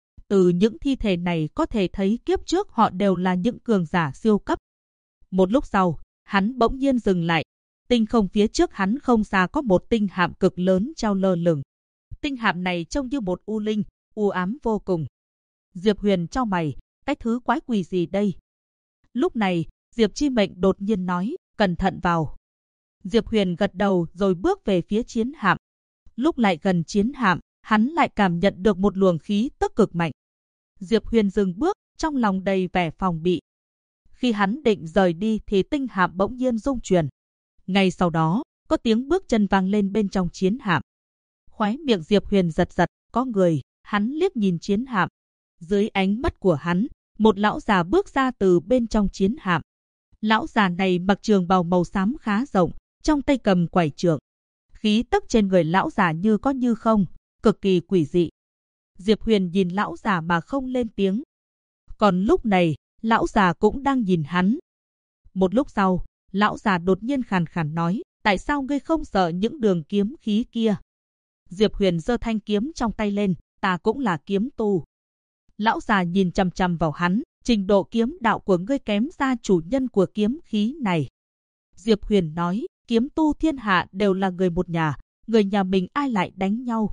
Từ những thi thể này có thể thấy kiếp trước họ đều là những cường giả siêu cấp. Một lúc sau, hắn bỗng nhiên dừng lại. Tinh không phía trước hắn không xa có một tinh hạm cực lớn treo lơ lửng. Tinh hạm này trông như một u linh, u ám vô cùng. Diệp Huyền chau mày, cái thứ quái quỷ gì đây? Lúc này, Diệp Chi Mệnh đột nhiên nói, cẩn thận vào. Diệp Huyền gật đầu rồi bước về phía chiến hạm. Lúc lại gần chiến hạm, hắn lại cảm nhận được một luồng khí tức cực mạnh. Diệp Huyền dừng bước, trong lòng đầy vẻ phòng bị. Khi hắn định rời đi thì tinh hạm bỗng nhiên rung chuyển. Ngay sau đó, có tiếng bước chân vang lên bên trong chiến hạm. Khóe miệng Diệp Huyền giật giật, có người, hắn liếc nhìn chiến hạm. Dưới ánh mắt của hắn, một lão già bước ra từ bên trong chiến hạm. Lão già này mặc trường bào màu xám khá rộng, trong tay cầm quải trượng. Khí tức trên người lão già như có như không, cực kỳ quỷ dị. Diệp Huyền nhìn lão già mà không lên tiếng. Còn lúc này, lão già cũng đang nhìn hắn. Một lúc sau, lão già đột nhiên khàn khàn nói, tại sao ngươi không sợ những đường kiếm khí kia? Diệp Huyền giơ thanh kiếm trong tay lên, ta cũng là kiếm tu. Lão già nhìn chằm chằm vào hắn, trình độ kiếm đạo của ngươi kém xa chủ nhân của kiếm khí này. Diệp Huyền nói, kiếm tu thiên hạ đều là người một nhà, người nhà mình ai lại đánh nhau?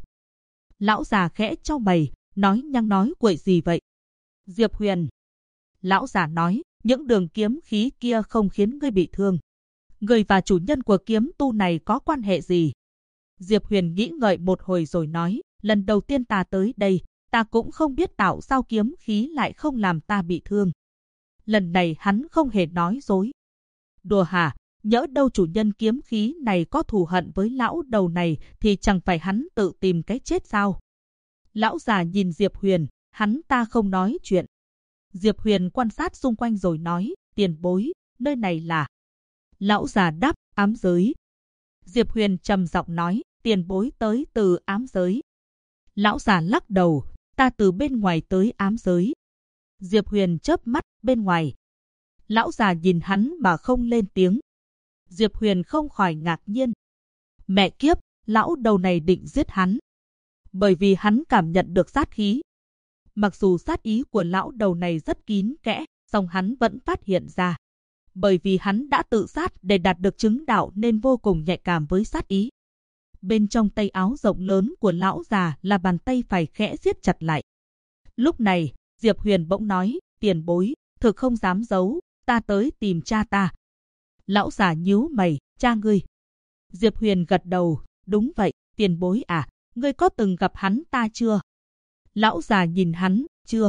Lão già khẽ chau mày, nói nhăng nói quậy gì vậy? Diệp Huyền. Lão già nói, những đường kiếm khí kia không khiến ngươi bị thương. Ngươi và chủ nhân của kiếm tu này có quan hệ gì? Diệp Huyền nghĩ ngợi một hồi rồi nói, lần đầu tiên ta tới đây, ta cũng không biết tạo sao kiếm khí lại không làm ta bị thương. Lần này hắn không hề nói dối. Đùa hả, nhỡ đâu chủ nhân kiếm khí này có thù hận với lão đầu này thì chẳng phải hắn tự tìm cái chết sao? Lão già nhìn Diệp Huyền, hắn ta không nói chuyện. Diệp Huyền quan sát xung quanh rồi nói, tiền bối, nơi này là... Lão già đáp, ám giới. Diệp Huyền trầm giọng nói, tiền bối tới từ ám giới. Lão già lắc đầu, ta từ bên ngoài tới ám giới. Diệp Huyền chớp mắt, bên ngoài. Lão già nhìn hắn mà không lên tiếng. Diệp Huyền không khỏi ngạc nhiên. Mẹ kiếp, lão đầu này định giết hắn. Bởi vì hắn cảm nhận được sát khí. Mặc dù sát ý của lão đầu này rất kín kẽ, song hắn vẫn phát hiện ra. Bởi vì hắn đã tự sát để đạt được chứng đạo nên vô cùng nhạy cảm với sát ý. Bên trong tay áo rộng lớn của lão già là bàn tay phải khẽ siết chặt lại. Lúc này, Diệp Huyền bỗng nói, tiền bối, thực không dám giấu, ta tới tìm cha ta. Lão già nhíu mày, cha ngươi. Diệp Huyền gật đầu, đúng vậy, tiền bối à, ngươi có từng gặp hắn ta chưa? Lão già nhìn hắn, chưa.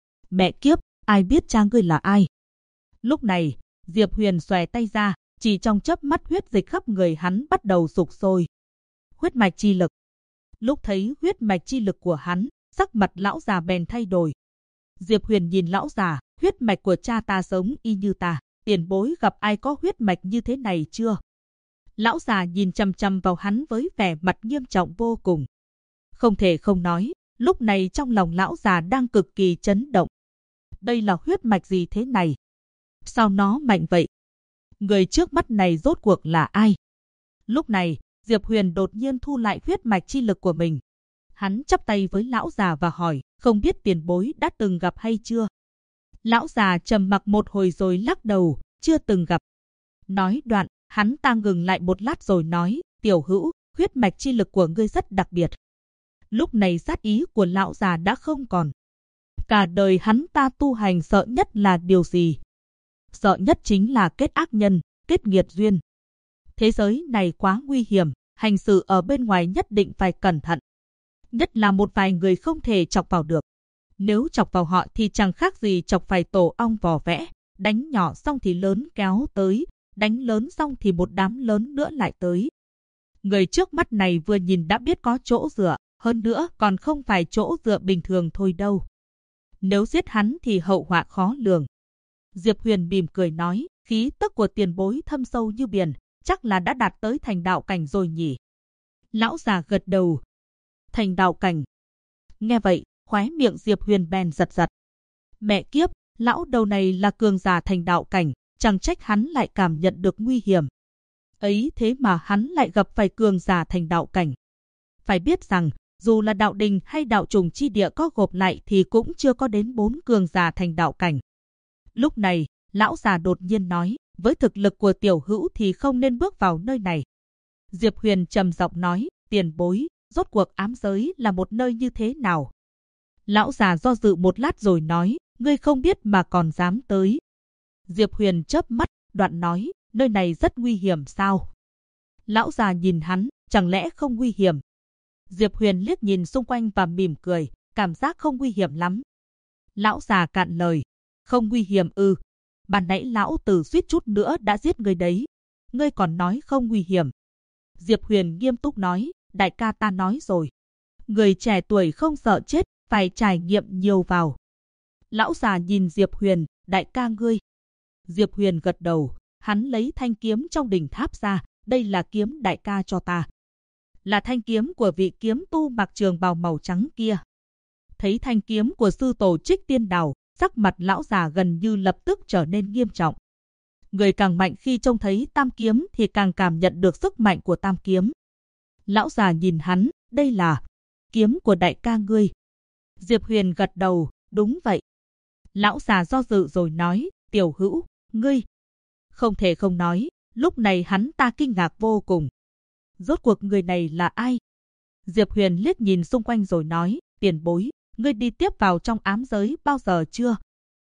Mẹ kiếp, ai biết cha ngươi là ai? Lúc này, Diệp Huyền xòe tay ra, chỉ trong chớp mắt huyết dịch khắp người hắn bắt đầu sục sôi. Huyết mạch chi lực. Lúc thấy huyết mạch chi lực của hắn, sắc mặt lão già bèn thay đổi. Diệp Huyền nhìn lão già, huyết mạch của cha ta giống y như ta, tiền bối gặp ai có huyết mạch như thế này chưa? Lão già nhìn chằm chằm vào hắn với vẻ mặt nghiêm trọng vô cùng. Không thể không nói, lúc này trong lòng lão già đang cực kỳ chấn động. Đây là huyết mạch gì thế này? Sao nó mạnh vậy? Người trước mắt này rốt cuộc là ai? Lúc này, Diệp Huyền đột nhiên thu lại huyết mạch chi lực của mình. Hắn chắp tay với lão già và hỏi, không biết tiền bối đã từng gặp hay chưa? Lão già trầm mặc một hồi rồi lắc đầu, chưa từng gặp. Nói đoạn, hắn ta ngừng lại một lát rồi nói, tiểu hữu, huyết mạch chi lực của ngươi rất đặc biệt. Lúc này sát ý của lão già đã không còn. Cả đời hắn ta tu hành sợ nhất là điều gì? Sợ nhất chính là kết ác nhân, kết nghiệt duyên. Thế giới này quá nguy hiểm, hành sự ở bên ngoài nhất định phải cẩn thận. Nhất là một vài người không thể chọc vào được. Nếu chọc vào họ thì chẳng khác gì chọc phải tổ ong vò vẽ. Đánh nhỏ xong thì lớn kéo tới, đánh lớn xong thì một đám lớn nữa lại tới. Người trước mắt này vừa nhìn đã biết có chỗ dựa, hơn nữa còn không phải chỗ dựa bình thường thôi đâu. Nếu giết hắn thì hậu họa khó lường. Diệp Huyền mỉm cười nói, khí tức của tiền bối thâm sâu như biển, chắc là đã đạt tới thành đạo cảnh rồi nhỉ? Lão già gật đầu. Thành đạo cảnh. Nghe vậy, khóe miệng Diệp Huyền bèn giật giật. Mẹ kiếp, lão đầu này là cường giả thành đạo cảnh, chẳng trách hắn lại cảm nhận được nguy hiểm. Ấy thế mà hắn lại gặp phải cường giả thành đạo cảnh. Phải biết rằng, dù là đạo đình hay đạo trùng chi địa có gộp lại thì cũng chưa có đến 4 cường giả thành đạo cảnh. Lúc này, lão già đột nhiên nói, với thực lực của tiểu hữu thì không nên bước vào nơi này. Diệp Huyền trầm giọng nói, tiền bối, rốt cuộc ám giới là một nơi như thế nào? Lão già do dự một lát rồi nói, ngươi không biết mà còn dám tới. Diệp Huyền chớp mắt, đoạn nói, nơi này rất nguy hiểm sao? Lão già nhìn hắn, chẳng lẽ không nguy hiểm? Diệp Huyền liếc nhìn xung quanh và mỉm cười, cảm giác không nguy hiểm lắm. Lão già cạn lời, không nguy hiểm ư? Ban nãy lão tử suýt chút nữa đã giết ngươi đấy. Ngươi còn nói không nguy hiểm. Diệp Huyền nghiêm túc nói, đại ca ta nói rồi. Người trẻ tuổi không sợ chết, phải trải nghiệm nhiều vào. Lão già nhìn Diệp Huyền, đại ca ngươi. Diệp Huyền gật đầu, hắn lấy thanh kiếm trong đỉnh tháp ra, đây là kiếm đại ca cho ta. Là thanh kiếm của vị kiếm tu mặc trường bào màu trắng kia. Thấy thanh kiếm của sư tổ Trích Tiên Đào, sắc mặt lão già gần như lập tức trở nên nghiêm trọng. Người càng mạnh khi trông thấy tam kiếm thì càng cảm nhận được sức mạnh của tam kiếm. Lão già nhìn hắn, đây là kiếm của đại ca ngươi. Diệp Huyền gật đầu, đúng vậy. Lão già do dự rồi nói, tiểu hữu, ngươi. Không thể không nói, lúc này hắn ta kinh ngạc vô cùng. Rốt cuộc người này là ai? Diệp Huyền liếc nhìn xung quanh rồi nói, tiền bối, ngươi đi tiếp vào trong ám giới bao giờ chưa?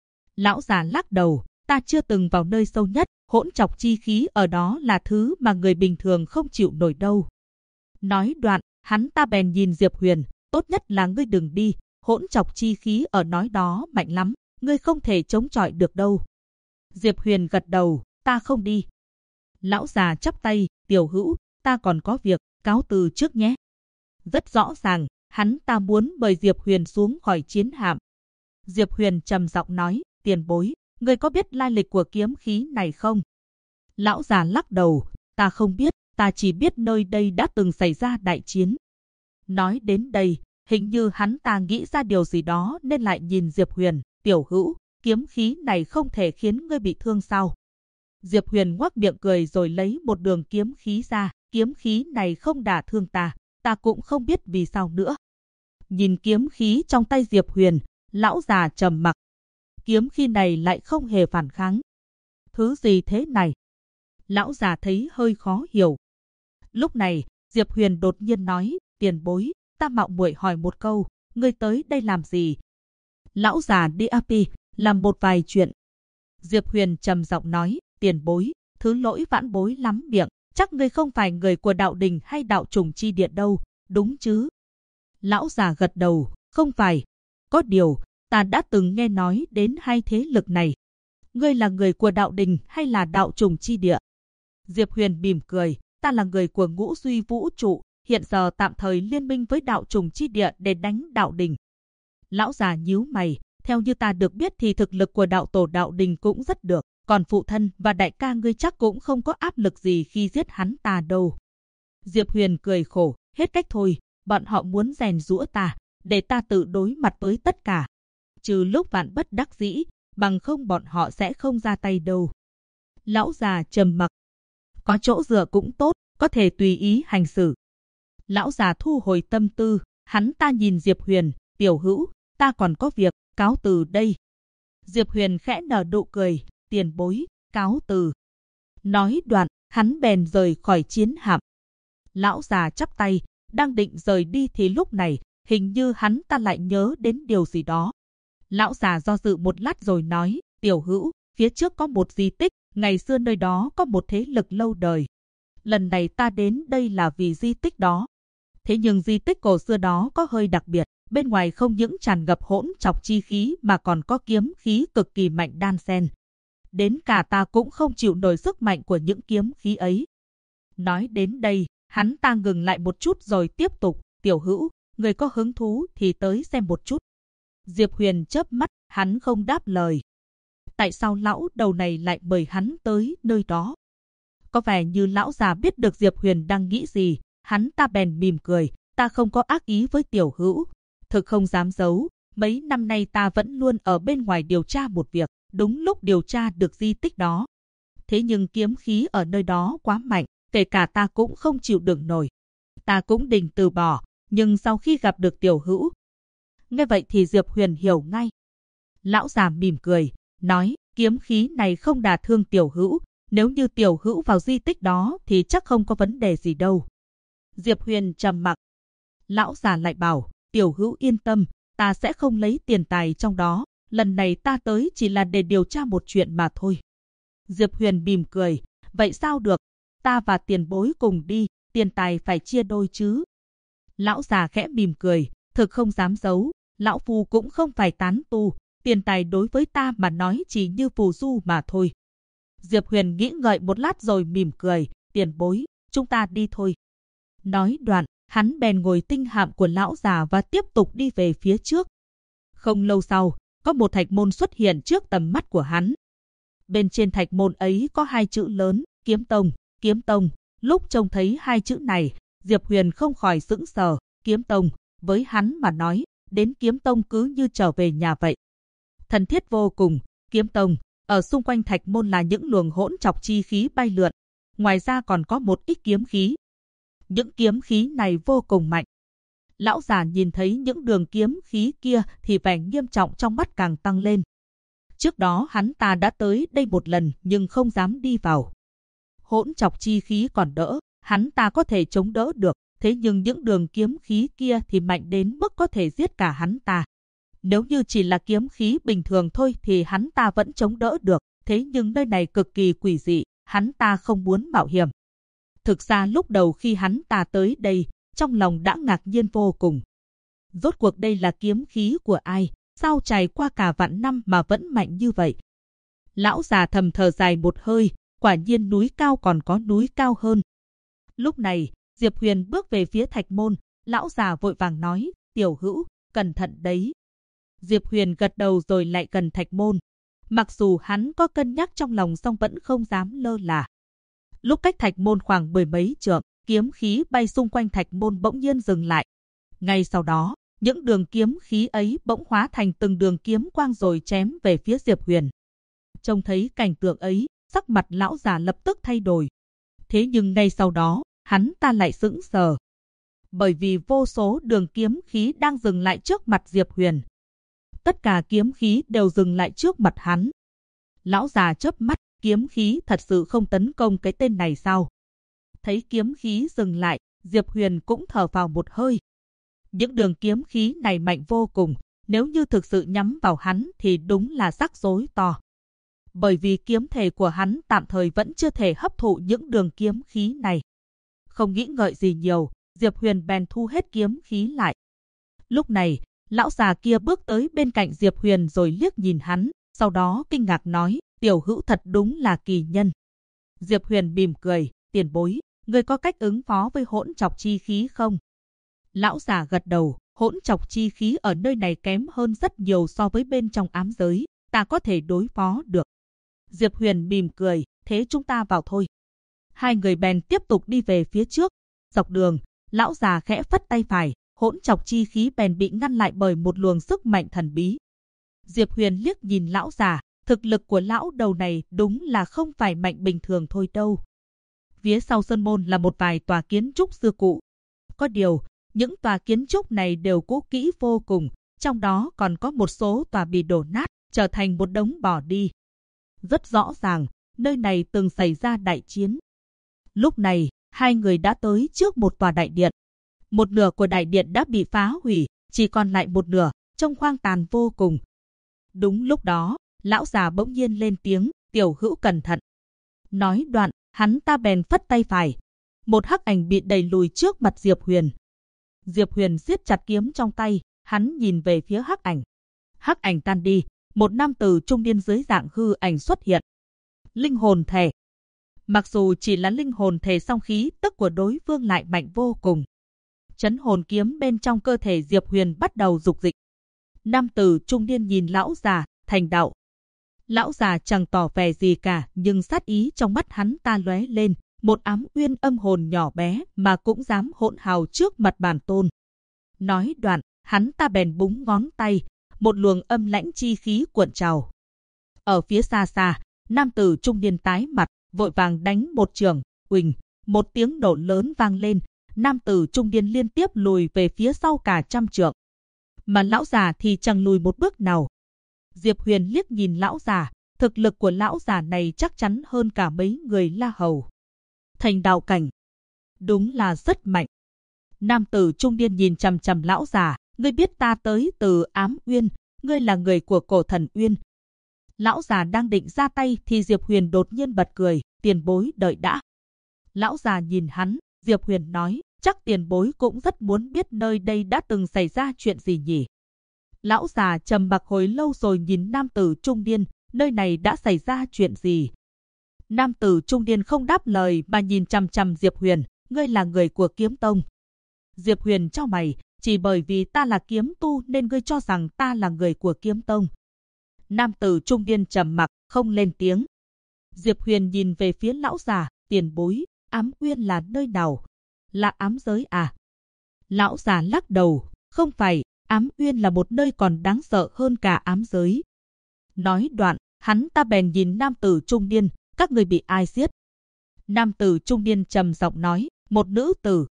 Lão già lắc đầu, ta chưa từng vào nơi sâu nhất, hỗn trọc chi khí ở đó là thứ mà người bình thường không chịu nổi đâu. Nói đoạn, hắn ta bèn nhìn Diệp Huyền, tốt nhất là ngươi đừng đi, hỗn trọc chi khí ở nói đó mạnh lắm, ngươi không thể chống chọi được đâu. Diệp Huyền gật đầu, ta không đi. Lão già chắp tay, tiểu hữu, ta còn có việc, cáo từ trước nhé. Rất rõ ràng, hắn ta muốn mời Diệp Huyền xuống khỏi chiến hạm. Diệp Huyền trầm giọng nói, tiền bối, ngươi có biết lai lịch của kiếm khí này không? Lão già lắc đầu, ta không biết, ta chỉ biết nơi đây đã từng xảy ra đại chiến. Nói đến đây, hình như hắn ta nghĩ ra điều gì đó nên lại nhìn Diệp Huyền, tiểu hữu, kiếm khí này không thể khiến ngươi bị thương sao? Diệp Huyền ngoác miệng cười rồi lấy một đường kiếm khí ra, kiếm khí này không đả thương ta, ta cũng không biết vì sao nữa. Nhìn kiếm khí trong tay Diệp Huyền, lão già trầm mặc. Kiếm khí này lại không hề phản kháng. Thứ gì thế này? Lão già thấy hơi khó hiểu. Lúc này, Diệp Huyền đột nhiên nói, tiền bối, ta mạo muội hỏi một câu, ngươi tới đây làm gì? Lão già đi api, làm một vài chuyện. Diệp Huyền trầm giọng nói, tiền bối, thứ lỗi vãn bối lắm miệng, chắc ngươi không phải người của đạo đình hay đạo trùng chi địa đâu, đúng chứ? Lão già gật đầu, không phải. Có điều, ta đã từng nghe nói đến hai thế lực này. Ngươi là người của đạo đình hay là đạo trùng chi địa? Diệp Huyền mỉm cười, ta là người của Ngũ Duy Vũ Trụ, hiện giờ tạm thời liên minh với đạo trùng chi địa để đánh đạo đình. Lão già nhíu mày, theo như ta được biết thì thực lực của đạo tổ đạo đình cũng rất được, còn phụ thân và đại ca ngươi chắc cũng không có áp lực gì khi giết hắn ta đâu. Diệp Huyền cười khổ, hết cách thôi, bọn họ muốn rèn giũa ta, để ta tự đối mặt với tất cả. Trừ lúc vạn bất đắc dĩ, bằng không bọn họ sẽ không ra tay đâu. Lão già trầm mặc. Có chỗ dựa cũng tốt, có thể tùy ý hành xử. Lão già thu hồi tâm tư, hắn ta nhìn Diệp Huyền, tiểu hữu, ta còn có việc, cáo từ đây. Diệp Huyền khẽ nở nụ cười, tiền bối, cáo từ. Nói đoạn, hắn bèn rời khỏi chiến hạm. Lão già chắp tay, đang định rời đi thì lúc này, hình như hắn ta lại nhớ đến điều gì đó. Lão già do dự một lát rồi nói, tiểu hữu, phía trước có một di tích, ngày xưa nơi đó có một thế lực lâu đời. Lần này ta đến đây là vì di tích đó. Thế nhưng di tích cổ xưa đó có hơi đặc biệt, bên ngoài không những tràn ngập hỗn trọc chi khí mà còn có kiếm khí cực kỳ mạnh đan xen. Đến cả ta cũng không chịu nổi sức mạnh của những kiếm khí ấy. Nói đến đây, hắn ta ngừng lại một chút rồi tiếp tục, tiểu hữu, người có hứng thú thì tới xem một chút. Diệp Huyền chớp mắt, hắn không đáp lời. Tại sao lão đầu này lại mời hắn tới nơi đó? Có vẻ như lão già biết được Diệp Huyền đang nghĩ gì, hắn ta bèn mỉm cười, ta không có ác ý với tiểu hữu. Thực không dám giấu, mấy năm nay ta vẫn luôn ở bên ngoài điều tra một việc, đúng lúc điều tra được di tích đó. Thế nhưng kiếm khí ở nơi đó quá mạnh, kể cả ta cũng không chịu đựng nổi. Ta cũng định từ bỏ, nhưng sau khi gặp được tiểu hữu. Nghe vậy thì Diệp Huyền hiểu ngay. Lão già mỉm cười, nói, kiếm khí này không đả thương tiểu hữu, nếu như tiểu hữu vào di tích đó thì chắc không có vấn đề gì đâu. Diệp Huyền trầm mặc. Lão già lại bảo, tiểu hữu yên tâm, ta sẽ không lấy tiền tài trong đó, lần này ta tới chỉ là để điều tra một chuyện mà thôi. Diệp Huyền mỉm cười, vậy sao được, ta và tiền bối cùng đi, tiền tài phải chia đôi chứ. Lão già khẽ mỉm cười, thực không dám giấu, lão phu cũng không phải tán tu, tiền tài đối với ta mà nói chỉ như phù du mà thôi. Diệp Huyền nghĩ ngợi một lát rồi mỉm cười, tiền bối, chúng ta đi thôi. Nói đoạn, hắn bèn ngồi tinh hạm của lão già và tiếp tục đi về phía trước. Không lâu sau, có một thạch môn xuất hiện trước tầm mắt của hắn. Bên trên thạch môn ấy có hai chữ lớn, Kiếm Tông, Kiếm Tông. Lúc trông thấy hai chữ này, Diệp Huyền không khỏi sững sờ, Kiếm Tông, với hắn mà nói, đến Kiếm Tông cứ như trở về nhà vậy. Thân thiết vô cùng, Kiếm Tông, ở xung quanh thạch môn là những luồng hỗn trọc chi khí bay lượn, ngoài ra còn có một ít kiếm khí. Những kiếm khí này vô cùng mạnh. Lão già nhìn thấy những đường kiếm khí kia thì vẻ nghiêm trọng trong mắt càng tăng lên. Trước đó hắn ta đã tới đây một lần nhưng không dám đi vào. Hỗn trọc chi khí còn đỡ, hắn ta có thể chống đỡ được, thế nhưng những đường kiếm khí kia thì mạnh đến mức có thể giết cả hắn ta. Nếu như chỉ là kiếm khí bình thường thôi thì hắn ta vẫn chống đỡ được, thế nhưng nơi này cực kỳ quỷ dị, hắn ta không muốn mạo hiểm. Thực ra lúc đầu khi hắn ta tới đây, trong lòng đã ngạc nhiên vô cùng. Rốt cuộc đây là kiếm khí của ai? Sao trải qua cả vạn năm mà vẫn mạnh như vậy? Lão già thầm thở dài một hơi, quả nhiên núi cao còn có núi cao hơn. Lúc này, Diệp Huyền bước về phía thạch môn, lão già vội vàng nói, tiểu hữu, cẩn thận đấy. Diệp Huyền gật đầu rồi lại gần thạch môn. Mặc dù hắn có cân nhắc trong lòng song vẫn không dám lơ là. Lúc cách thạch môn khoảng 10 mấy trượng, kiếm khí bay xung quanh thạch môn bỗng nhiên dừng lại. Ngay sau đó, những đường kiếm khí ấy bỗng hóa thành từng đường kiếm quang rồi chém về phía Diệp Huyền. Trông thấy cảnh tượng ấy, sắc mặt lão già lập tức thay đổi. Thế nhưng ngay sau đó, hắn ta lại sững sờ. Bởi vì vô số đường kiếm khí đang dừng lại trước mặt Diệp Huyền. Tất cả kiếm khí đều dừng lại trước mặt hắn. Lão già chớp mắt, kiếm khí thật sự không tấn công cái tên này sao? Thấy kiếm khí dừng lại, Diệp Huyền cũng thở vào một hơi. Những đường kiếm khí này mạnh vô cùng, nếu như thực sự nhắm vào hắn thì đúng là rắc rối to. Bởi vì kiếm thể của hắn tạm thời vẫn chưa thể hấp thụ những đường kiếm khí này. Không nghĩ ngợi gì nhiều, Diệp Huyền bèn thu hết kiếm khí lại. Lúc này, lão già kia bước tới bên cạnh Diệp Huyền rồi liếc nhìn hắn, sau đó kinh ngạc nói, tiểu hữu thật đúng là kỳ nhân. Diệp Huyền mỉm cười, tiền bối, ngươi có cách ứng phó với hỗn trọc chi khí không? Lão già gật đầu, hỗn trọc chi khí ở nơi này kém hơn rất nhiều so với bên trong ám giới, ta có thể đối phó được. Diệp Huyền mỉm cười, thế chúng ta vào thôi. Hai người bèn tiếp tục đi về phía trước. Dọc đường, lão già khẽ phất tay phải, hỗn trọc chi khí bèn bị ngăn lại bởi một luồng sức mạnh thần bí. Diệp Huyền liếc nhìn lão già, thực lực của lão đầu này đúng là không phải mạnh bình thường thôi đâu. Phía sau sơn môn là một vài tòa kiến trúc xưa cụ. Có điều, những tòa kiến trúc này đều cũ kỹ vô cùng, trong đó còn có một số tòa bị đổ nát, trở thành một đống bỏ đi. Rất rõ ràng, nơi này từng xảy ra đại chiến. Lúc này, hai người đã tới trước một tòa đại điện. Một nửa của đại điện đã bị phá hủy, chỉ còn lại một nửa, trông hoang tàn vô cùng. Đúng lúc đó, lão già bỗng nhiên lên tiếng, tiểu hữu cẩn thận. Nói đoạn, hắn ta bèn phất tay phải. Một hắc ảnh bị đẩy lùi trước mặt Diệp Huyền. Diệp Huyền siết chặt kiếm trong tay, hắn nhìn về phía hắc ảnh. Hắc ảnh tan đi, một nam tử trung niên dưới dạng hư ảnh xuất hiện. Linh hồn thể. Mặc dù chỉ là linh hồn thể song khí tức của đối phương lại mạnh vô cùng. Chấn hồn kiếm bên trong cơ thể Diệp Huyền bắt đầu dục dịch. Nam tử trung niên nhìn lão già, thành đạo. Lão già chẳng tỏ vẻ gì cả, nhưng sát ý trong mắt hắn ta lóe lên, một ám uyên âm hồn nhỏ bé mà cũng dám hỗn hào trước mặt bản tôn. Nói đoạn, hắn ta bèn búng ngón tay, một luồng âm lãnh chi khí cuộn trào. Ở phía xa xa, nam tử trung niên tái mặt, vội vàng đánh một chưởng, uỳnh, một tiếng nổ lớn vang lên, nam tử trung niên liên tiếp lùi về phía sau cả trăm trượng. Mà lão già thì chẳng lùi một bước nào. Diệp Huyền liếc nhìn lão già, thực lực của lão già này chắc chắn hơn cả mấy người La Hầu. Thành đạo cảnh, đúng là rất mạnh. Nam tử trung niên nhìn chằm chằm lão già, ngươi biết ta tới từ Ám Uyên, ngươi là người của Cổ Thần Uyên. Lão già đang định ra tay thì Diệp Huyền đột nhiên bật cười, tiền bối đợi đã. Lão già nhìn hắn, Diệp Huyền nói, chắc tiền bối cũng rất muốn biết nơi đây đã từng xảy ra chuyện gì nhỉ. Lão già trầm mặc hồi lâu rồi nhìn nam tử trung niên, nơi này đã xảy ra chuyện gì? Nam tử trung niên không đáp lời mà nhìn chằm chằm Diệp Huyền, ngươi là người của Kiếm Tông. Diệp Huyền chau mày, chỉ bởi vì ta là kiếm tu nên ngươi cho rằng ta là người của Kiếm Tông. Nam tử trung niên trầm mặc, không lên tiếng. Diệp Huyền nhìn về phía lão già, tiền bối, Ám Uyên là nơi nào? Là ám giới à? Lão già lắc đầu, không phải, Ám Uyên là một nơi còn đáng sợ hơn cả ám giới. Nói đoạn, hắn ta bèn nhìn nam tử trung niên, các người bị ai giết? Nam tử trung niên trầm giọng nói, một nữ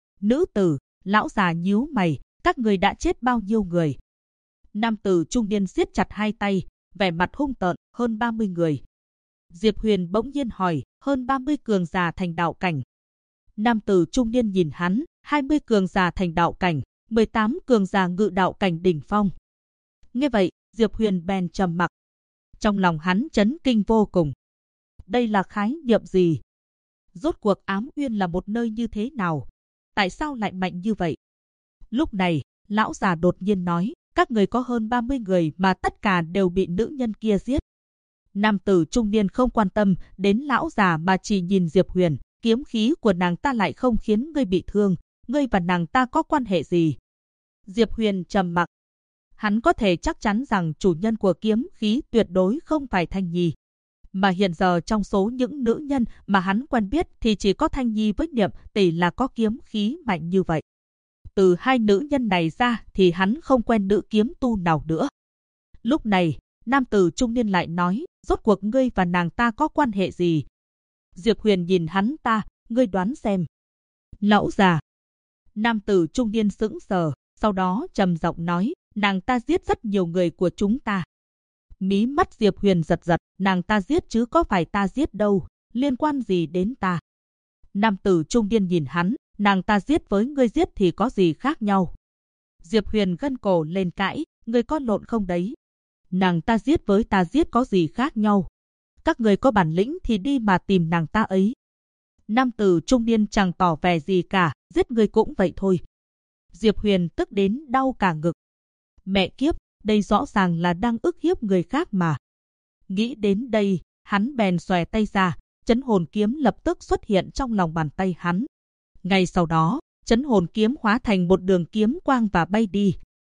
tử, lão già nhíu mày, các người đã chết bao nhiêu người? Nam tử trung niên siết chặt hai tay, vẻ mặt hung tợn, hơn 30 người. Diệp Huyền bỗng nhiên hỏi, hơn 30 cường giả thành đạo cảnh. Nam tử trung niên nhìn hắn, 20 cường giả thành đạo cảnh, 18 cường giả ngự đạo cảnh đỉnh phong. Nghe vậy, Diệp Huyền bèn trầm mặc. Trong lòng hắn chấn kinh vô cùng. Đây là khái niệm gì? Rốt cuộc Ám Uyên là một nơi như thế nào? Tại sao lại mạnh như vậy? Lúc này, lão già đột nhiên nói, các người có hơn 30 người mà tất cả đều bị nữ nhân kia giết. Nam tử trung niên không quan tâm đến lão già mà chỉ nhìn Diệp Huyền, kiếm khí của nàng ta lại không khiến ngươi bị thương, ngươi và nàng ta có quan hệ gì? Diệp Huyền trầm mặc. Hắn có thể chắc chắn rằng chủ nhân của kiếm khí tuyệt đối không phải Thanh Nhi. Mà hiện giờ trong số những nữ nhân mà hắn quen biết thì chỉ có Thanh Nhi với Niệm Tỷ là có kiếm khí mạnh như vậy. Từ hai nữ nhân này ra thì hắn không quen nữ kiếm tu nào nữa. Lúc này, nam tử trung niên lại nói, rốt cuộc ngươi và nàng ta có quan hệ gì? Diệp Huyền nhìn hắn ta, ngươi đoán xem. Lão già. Nam tử trung niên sững sờ, sau đó trầm giọng nói, nàng ta giết rất nhiều người của chúng ta. Mí mắt Diệp Huyền giật giật, nàng ta giết chứ có phải ta giết đâu, liên quan gì đến ta? Nam tử trung niên nhìn hắn, nàng ta giết với ngươi giết thì có gì khác nhau? Diệp Huyền gân cổ lên cãi, ngươi có lộn không đấy? Nàng ta giết với ta giết có gì khác nhau? Các người có bản lĩnh thì đi mà tìm nàng ta ấy. Nam tử trung niên chẳng tỏ vẻ gì cả, giết người cũng vậy thôi. Diệp Huyền tức đến đau cả ngực. Mẹ kiếp, đây rõ ràng là đang ức hiếp người khác mà. Nghĩ đến đây, hắn bèn xòe tay ra, Chấn Hồn Kiếm lập tức xuất hiện trong lòng bàn tay hắn. Ngay sau đó, Chấn Hồn Kiếm hóa thành một đường kiếm quang và bay đi.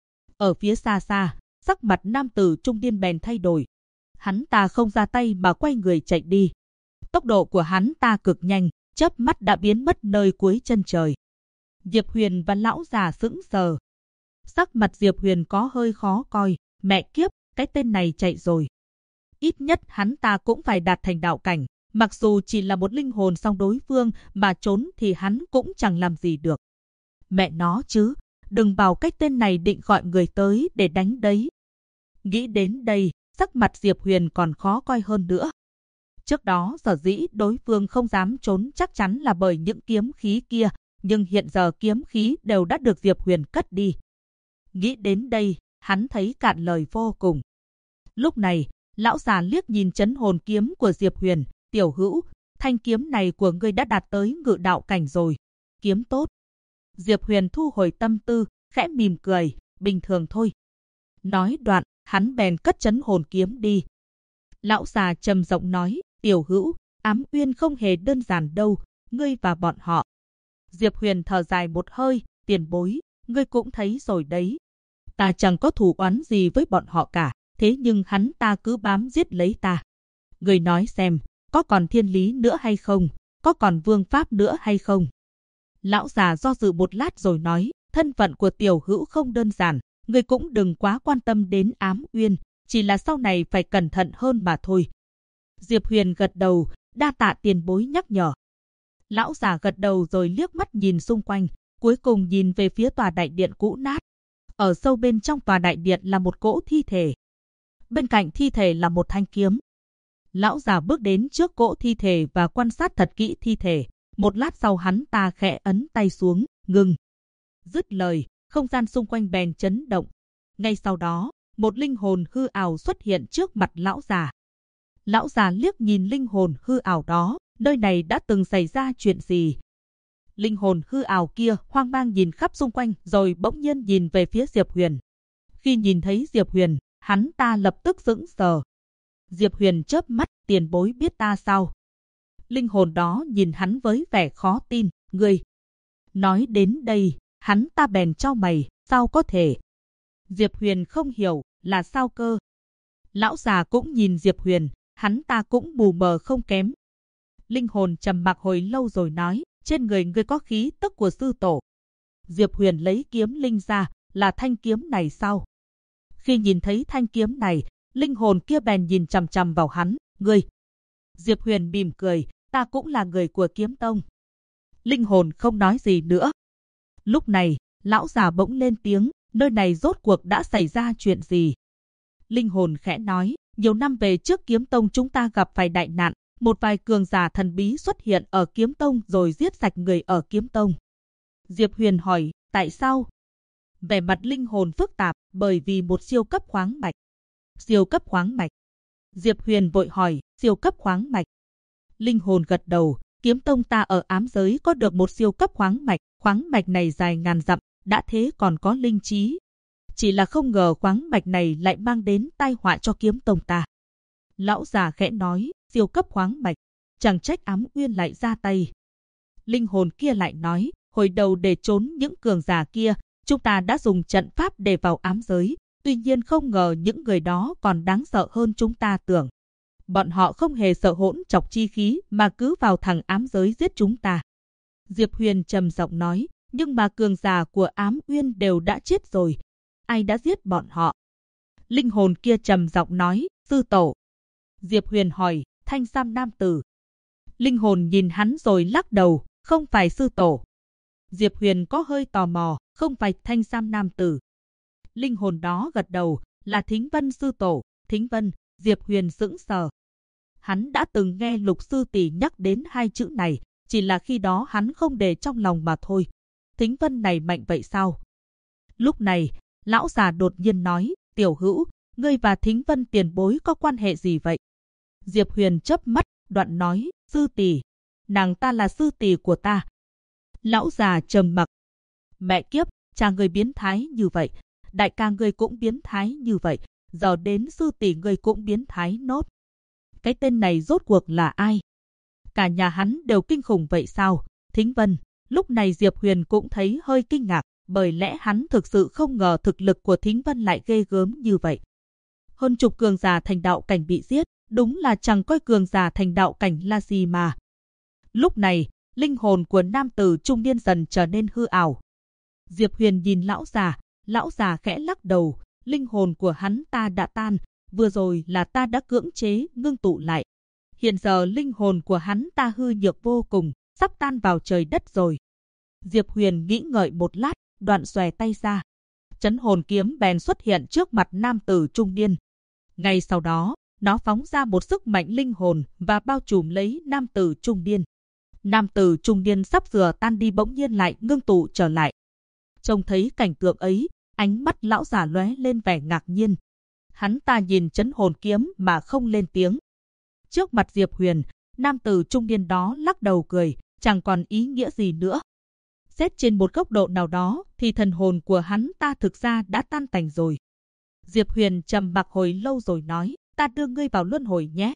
Ở phía xa xa, sắc mặt nam tử trung niên bèn thay đổi. Hắn ta không ra tay mà quay người chạy đi. Tốc độ của hắn ta cực nhanh, chớp mắt đã biến mất nơi cuối chân trời. Diệp Huyền và lão già sững sờ. Sắc mặt Diệp Huyền có hơi khó coi, mẹ kiếp, cái tên này chạy rồi. Ít nhất hắn ta cũng phải đạt thành đạo cảnh, mặc dù chỉ là một linh hồn song đối phương mà trốn thì hắn cũng chẳng làm gì được. Mẹ nó chứ, đừng bảo cái tên này định gọi người tới để đánh đấy. Nghĩ đến đây, sắc mặt Diệp Huyền còn khó coi hơn nữa. Trước đó sở dĩ đối phương không dám trốn chắc chắn là bởi những kiếm khí kia, nhưng hiện giờ kiếm khí đều đã được Diệp Huyền cất đi. Nghĩ đến đây, hắn thấy cạn lời vô cùng. Lúc này, lão già liếc nhìn Chấn Hồn Kiếm của Diệp Huyền, tiểu hữu, thanh kiếm này của ngươi đã đạt tới ngự đạo cảnh rồi. Kiếm tốt. Diệp Huyền thu hồi tâm tư, khẽ mỉm cười, bình thường thôi. Nói đoạn, hắn bèn cất Chấn Hồn Kiếm đi. Lão già trầm giọng nói, tiểu hữu, Ám Uyên không hề đơn giản đâu, ngươi và bọn họ. Diệp Huyền thở dài một hơi, tiền bối, ngươi cũng thấy rồi đấy. Ta chẳng có thù oán gì với bọn họ cả, thế nhưng hắn ta cứ bám giết lấy ta. Ngươi nói xem, có còn thiên lý nữa hay không, có còn vương pháp nữa hay không? Lão già do dự một lát rồi nói, thân phận của tiểu hữu không đơn giản, ngươi cũng đừng quá quan tâm đến Ám Uyên, chỉ là sau này phải cẩn thận hơn mà thôi. Diệp Huyền gật đầu, đa tạ tiền bối nhắc nhở. Lão già gật đầu rồi liếc mắt nhìn xung quanh, cuối cùng nhìn về phía tòa đại điện cũ nát. Ở sâu bên trong tòa đại điện là một cỗ thi thể. Bên cạnh thi thể là một thanh kiếm. Lão già bước đến trước cỗ thi thể và quan sát thật kỹ thi thể. Một lát sau hắn ta khẽ ấn tay xuống, ngừng. Dứt lời, không gian xung quanh bèn chấn động. Ngay sau đó, một linh hồn hư ảo xuất hiện trước mặt lão già. Lão già liếc nhìn linh hồn hư ảo đó, nơi này đã từng xảy ra chuyện gì? Linh hồn hư ảo kia hoang mang nhìn khắp xung quanh rồi bỗng nhiên nhìn về phía Diệp Huyền. Khi nhìn thấy Diệp Huyền, hắn ta lập tức sững sờ. Diệp Huyền chớp mắt, tiền bối biết ta sao? Linh hồn đó nhìn hắn với vẻ khó tin, ngươi. Nói đến đây, hắn ta bèn chau mày, sao có thể? Diệp Huyền không hiểu, là sao cơ? Lão già cũng nhìn Diệp Huyền, hắn ta cũng mù mờ không kém. Linh hồn trầm mặc hồi lâu rồi nói, trên người ngươi có khí tức của sư tổ. Diệp Huyền lấy kiếm linh ra, là thanh kiếm này sao? Khi nhìn thấy thanh kiếm này, linh hồn kia bèn nhìn chằm chằm vào hắn, ngươi. Diệp Huyền mỉm cười, ta cũng là người của kiếm tông. Linh hồn không nói gì nữa. Lúc này, lão già bỗng lên tiếng, nơi này rốt cuộc đã xảy ra chuyện gì? Linh hồn khẽ nói, nhiều năm về trước kiếm tông chúng ta gặp phải đại nạn, một vài cường giả thần bí xuất hiện ở kiếm tông rồi giết sạch người ở kiếm tông. Diệp Huyền hỏi, tại sao? Vẻ mặt linh hồn phức tạp, bởi vì một siêu cấp khoáng mạch. Siêu cấp khoáng mạch. Diệp Huyền vội hỏi, siêu cấp khoáng mạch. Linh hồn gật đầu, kiếm tông ta ở ám giới có được một siêu cấp khoáng mạch này dài ngàn dặm, đã thế còn có linh trí. Chỉ là không ngờ khoáng mạch này lại mang đến tai họa cho kiếm tông ta. Lão già khẽ nói, siêu cấp khoáng mạch, chẳng trách Ám Uyên lại ra tay. Linh hồn kia lại nói, hồi đầu để trốn những cường giả kia, chúng ta đã dùng trận pháp để vào ám giới, tuy nhiên không ngờ những người đó còn đáng sợ hơn chúng ta tưởng. Bọn họ không hề sợ hỗn trọc chi khí mà cứ vào thẳng ám giới giết chúng ta. Diệp Huyền trầm giọng nói, nhưng mà cường giả của Ám Uyên đều đã chết rồi. Ai đã giết bọn họ? Linh hồn kia trầm giọng nói, sư tổ. Diệp Huyền hỏi, thanh sam nam tử. Linh hồn nhìn hắn rồi lắc đầu, không phải sư tổ. Diệp Huyền có hơi tò mò, không phải thanh sam nam tử. Linh hồn đó gật đầu, là Thính Vân sư tổ. Thính Vân. Diệp Huyền sững sờ. Hắn đã từng nghe Lục sư tỷ nhắc đến hai chữ này, chỉ là khi đó hắn không để trong lòng mà thôi. Thính Vân này mạnh vậy sao? Lúc này, lão già đột nhiên nói, tiểu hữu, ngươi và Thính Vân tiền bối có quan hệ gì vậy? Diệp Huyền chớp mắt, đoạn nói, sư tỷ, nàng ta là sư tỷ của ta. Lão già trầm mặc. Mẹ kiếp, cha ngươi biến thái như vậy, đại ca ngươi cũng biến thái như vậy, giờ đến sư tỷ ngươi cũng biến thái nốt. Cái tên này rốt cuộc là ai? Cả nhà hắn đều kinh khủng vậy sao? Thính Vân. Lúc này Diệp Huyền cũng thấy hơi kinh ngạc, bởi lẽ hắn thực sự không ngờ thực lực của Thính Vân lại ghê gớm như vậy. Hơn chục cường giả thành đạo cảnh bị giết, đúng là chẳng coi cường giả thành đạo cảnh là gì mà. Lúc này, linh hồn của nam tử trung niên dần trở nên hư ảo. Diệp Huyền nhìn lão già khẽ lắc đầu, linh hồn của hắn ta đã tan, vừa rồi là ta đã cưỡng chế ngưng tụ lại. Hiện giờ linh hồn của hắn ta hư nhược vô cùng, sắp tan vào trời đất rồi. Diệp Huyền nghĩ ngợi một lát, đoạn xòe tay ra. Chấn hồn kiếm bèn xuất hiện trước mặt nam tử trung niên. Ngay sau đó, nó phóng ra một sức mạnh linh hồn và bao trùm lấy nam tử trung niên. Nam tử trung niên sắp sửa tan đi bỗng nhiên lại ngưng tụ trở lại. Trông thấy cảnh tượng ấy, ánh mắt lão già lóe lên vẻ ngạc nhiên. Hắn ta nhìn chấn hồn kiếm mà không lên tiếng. Trước mặt Diệp Huyền, nam tử trung niên đó lắc đầu cười, chẳng còn ý nghĩa gì nữa. Xét trên một góc độ nào đó thì thần hồn của hắn ta thực ra đã tan tành rồi. Diệp Huyền trầm mặc hồi lâu rồi nói, ta đưa ngươi vào luân hồi nhé.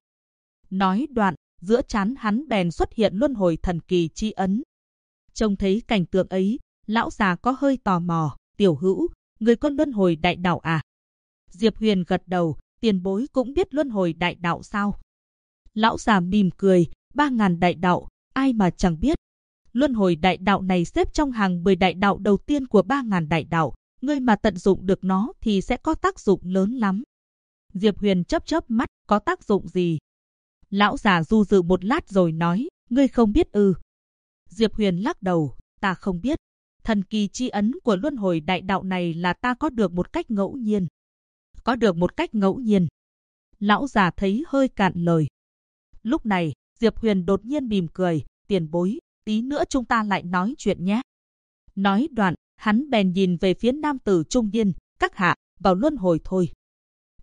Nói đoạn, giữa trán hắn bèn xuất hiện luân hồi thần kỳ chi ấn. Trông thấy cảnh tượng ấy, lão già có hơi tò mò, tiểu hữu, ngươi có luân hồi đại đạo à? Diệp Huyền gật đầu, tiền bối cũng biết luân hồi đại đạo sao? Lão già mỉm cười, 3.000 đại đạo, ai mà chẳng biết. Luân hồi đại đạo này xếp trong hàng 10 đại đạo đầu tiên của 3.000 đại đạo, ngươi mà tận dụng được nó thì sẽ có tác dụng lớn lắm. Diệp Huyền chớp mắt, có tác dụng gì? Lão già du dự một lát rồi nói, ngươi không biết ư? Diệp Huyền lắc đầu, ta không biết. Thần kỳ chi ấn của luân hồi đại đạo này là ta có được một cách ngẫu nhiên. Có được một cách ngẫu nhiên. Lão già thấy hơi cạn lời. Lúc này, Diệp Huyền đột nhiên mỉm cười, tiền bối, tí nữa chúng ta lại nói chuyện nhé. Nói đoạn, hắn bèn nhìn về phía nam tử trung niên, các hạ, vào luân hồi thôi.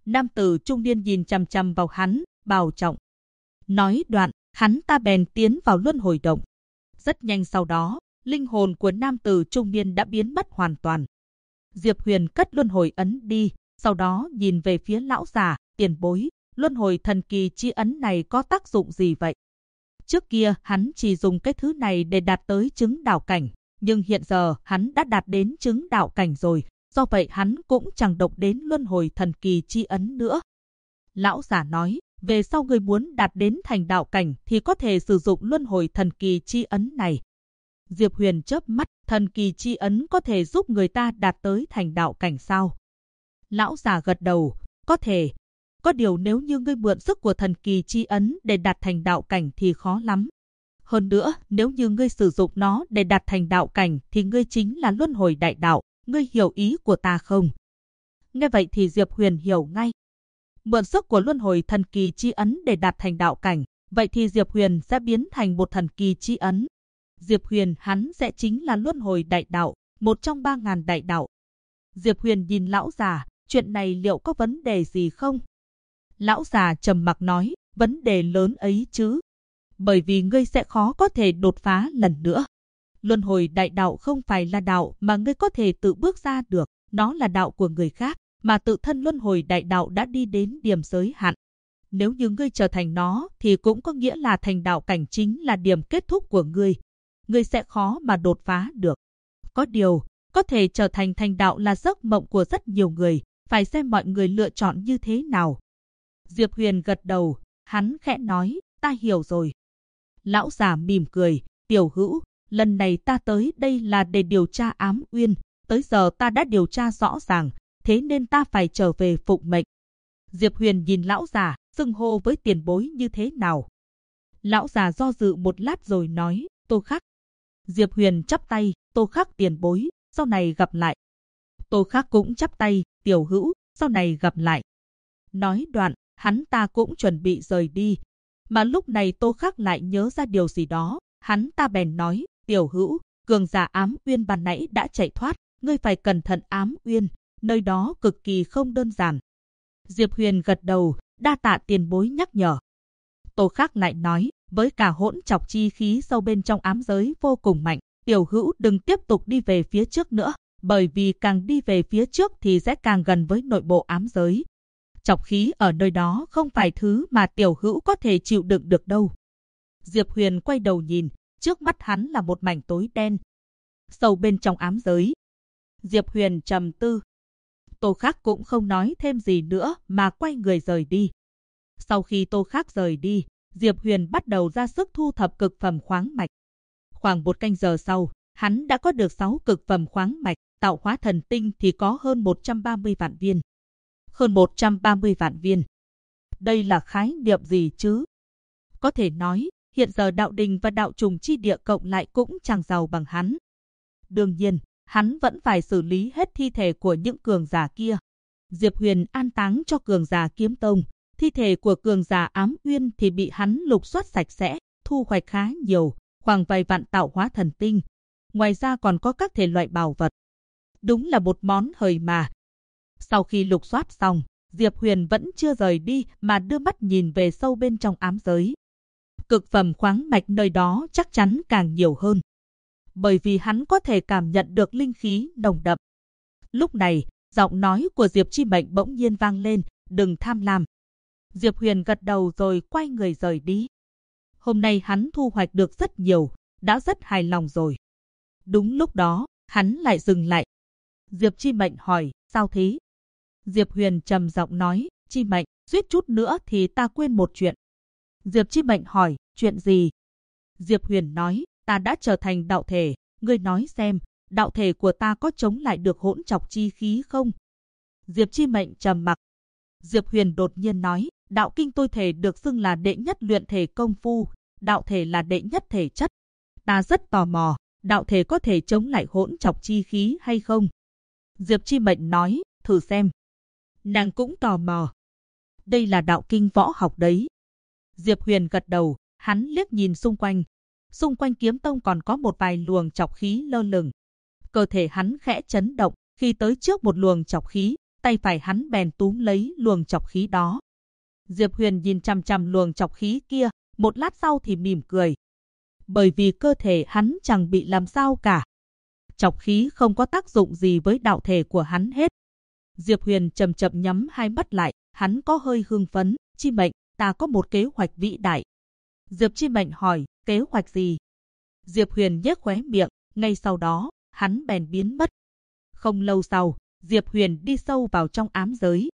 Nam tử trung niên nhìn chằm chằm vào hắn, bảo trọng. Nói đoạn, hắn ta bèn tiến vào luân hồi động. Rất nhanh sau đó, linh hồn của nam tử trung niên đã biến mất hoàn toàn. Diệp Huyền cất luân hồi ấn đi, sau đó nhìn về phía lão già, tiền bối, luân hồi thần kỳ chi ấn này có tác dụng gì vậy? Trước kia hắn chỉ dùng cái thứ này để đạt tới chứng đạo cảnh, nhưng hiện giờ hắn đã đạt đến chứng đạo cảnh rồi, do vậy hắn cũng chẳng động đến luân hồi thần kỳ chi ấn nữa. Lão già nói, về sau người muốn đạt đến thành đạo cảnh thì có thể sử dụng luân hồi thần kỳ chi ấn này. Diệp Huyền chớp mắt, thần kỳ chi ấn có thể giúp người ta đạt tới thành đạo cảnh sao? Lão già gật đầu, có thể. Có điều nếu như ngươi mượn sức của thần kỳ chi ấn để đạt thành đạo cảnh thì khó lắm. Hơn nữa, nếu như ngươi sử dụng nó để đạt thành đạo cảnh thì ngươi chính là luân hồi đại đạo, ngươi hiểu ý của ta không? Nghe vậy thì Diệp Huyền hiểu ngay. Mượn sức của luân hồi thần kỳ chi ấn để đạt thành đạo cảnh, vậy thì Diệp Huyền sẽ biến thành một thần kỳ chi ấn. Diệp Huyền hắn sẽ chính là luân hồi đại đạo, một trong 3000 đại đạo. Diệp Huyền nhìn lão già, chuyện này liệu có vấn đề gì không? Lão già trầm mặc nói, vấn đề lớn ấy chứ. Bởi vì ngươi sẽ khó có thể đột phá lần nữa. Luân hồi đại đạo không phải là đạo mà ngươi có thể tự bước ra được, nó là đạo của người khác, mà tự thân luân hồi đại đạo đã đi đến điểm giới hạn. Nếu như ngươi trở thành nó thì cũng có nghĩa là thành đạo cảnh chính là điểm kết thúc của ngươi. Ngươi sẽ khó mà đột phá được. Có điều, có thể trở thành thành đạo là giấc mộng của rất nhiều người, phải xem mọi người lựa chọn như thế nào. Diệp Huyền gật đầu, hắn khẽ nói, ta hiểu rồi. Lão già mỉm cười, tiểu hữu, lần này ta tới đây là để điều tra ám uyên, tới giờ ta đã điều tra rõ ràng, thế nên ta phải trở về phụng mệnh. Diệp Huyền nhìn lão già, xưng hô với tiền bối như thế nào? Lão già do dự một lát rồi nói, Tô Khắc. Diệp Huyền chắp tay, Tô Khắc tiền bối, sau này gặp lại. Tô Khắc cũng chắp tay, tiểu hữu, sau này gặp lại. Nói đoạn, hắn ta cũng chuẩn bị rời đi. Mà lúc này Tô Khắc lại nhớ ra điều gì đó, hắn ta bèn nói, tiểu hữu, cường giả ám uyên ban nãy đã chạy thoát, ngươi phải cẩn thận ám uyên, nơi đó cực kỳ không đơn giản. Diệp Huyền gật đầu, đa tạ tiền bối nhắc nhở. Tô Khắc lại nói, với cả hỗn trọc chi khí sâu bên trong ám giới vô cùng mạnh, tiểu hữu đừng tiếp tục đi về phía trước nữa, bởi vì càng đi về phía trước thì sẽ càng gần với nội bộ ám giới. Trọc khí ở nơi đó không phải thứ mà tiểu hữu có thể chịu đựng được đâu. Diệp Huyền quay đầu nhìn, trước mắt hắn là một mảnh tối đen, sâu bên trong ám giới. Diệp Huyền trầm tư. Tô Khắc cũng không nói thêm gì nữa mà quay người rời đi. Sau khi Tô Khắc rời đi, Diệp Huyền bắt đầu ra sức thu thập cực phẩm khoáng mạch. Khoảng 1 canh giờ sau, hắn đã có được 6 cực phẩm khoáng mạch, tạo hóa thần tinh thì có hơn 130 vạn viên. Hơn 130 vạn viên. Đây là khái niệm gì chứ? Có thể nói, hiện giờ đạo đình và đạo trùng chi địa cộng lại cũng chẳng giàu bằng hắn. Đương nhiên, hắn vẫn phải xử lý hết thi thể của những cường giả kia. Diệp Huyền an táng cho cường giả Kiếm Tông, thi thể của cường giả Ám Uyên thì bị hắn lục soát sạch sẽ, thu hoạch khá nhiều, khoảng vài vạn tạo hóa thần tinh. Ngoài ra còn có các thể loại bảo vật. Đúng là một món hời mà. Sau khi lục soát xong, Diệp Huyền vẫn chưa rời đi mà đưa mắt nhìn về sâu bên trong ám giới. Cực phẩm khoáng mạch nơi đó chắc chắn càng nhiều hơn, bởi vì hắn có thể cảm nhận được linh khí nồng đậm. Lúc này, giọng nói của Diệp Chi Mệnh bỗng nhiên vang lên, đừng tham lam. Diệp Huyền gật đầu rồi quay người rời đi. Hôm nay hắn thu hoạch được rất nhiều, đã rất hài lòng rồi. Đúng lúc đó, hắn lại dừng lại. Diệp Chi Mệnh hỏi, sao thế? Diệp Huyền trầm giọng nói, Chi Mệnh, suýt chút nữa thì ta quên một chuyện. Diệp Chi Mệnh hỏi, chuyện gì? Diệp Huyền nói, ta đã trở thành đạo thể, ngươi nói xem, đạo thể của ta có chống lại được hỗn trọc chi khí không? Diệp Chi Mệnh trầm mặc. Diệp Huyền đột nhiên nói, đạo kinh tôi thể được xưng là đệ nhất luyện thể công phu, đạo thể là đệ nhất thể chất. Ta rất tò mò, đạo thể có thể chống lại hỗn trọc chi khí hay không? Diệp Chi Mệnh nói, thử xem. Nàng cũng tò mò. Đây là đạo kinh võ học đấy. Diệp Huyền gật đầu, hắn liếc nhìn xung quanh. Xung quanh Kiếm Tông còn có một vài luồng trọc khí lơ lửng. Cơ thể hắn khẽ chấn động, khi tới trước một luồng trọc khí, tay phải hắn bèn túm lấy luồng trọc khí đó. Diệp Huyền nhìn chằm chằm luồng trọc khí kia, một lát sau thì mỉm cười. Bởi vì cơ thể hắn chẳng bị làm sao cả. Trọc khí không có tác dụng gì với đạo thể của hắn hết. Diệp Huyền chậm chậm nhắm hai mắt lại, hắn có hơi hưng phấn. Chi Mệnh, ta có một kế hoạch vĩ đại. Diệp Chi Mệnh hỏi, kế hoạch gì? Diệp Huyền nhếch khóe miệng, ngay sau đó, hắn bèn biến mất. Không lâu sau, Diệp Huyền đi sâu vào trong ám giới.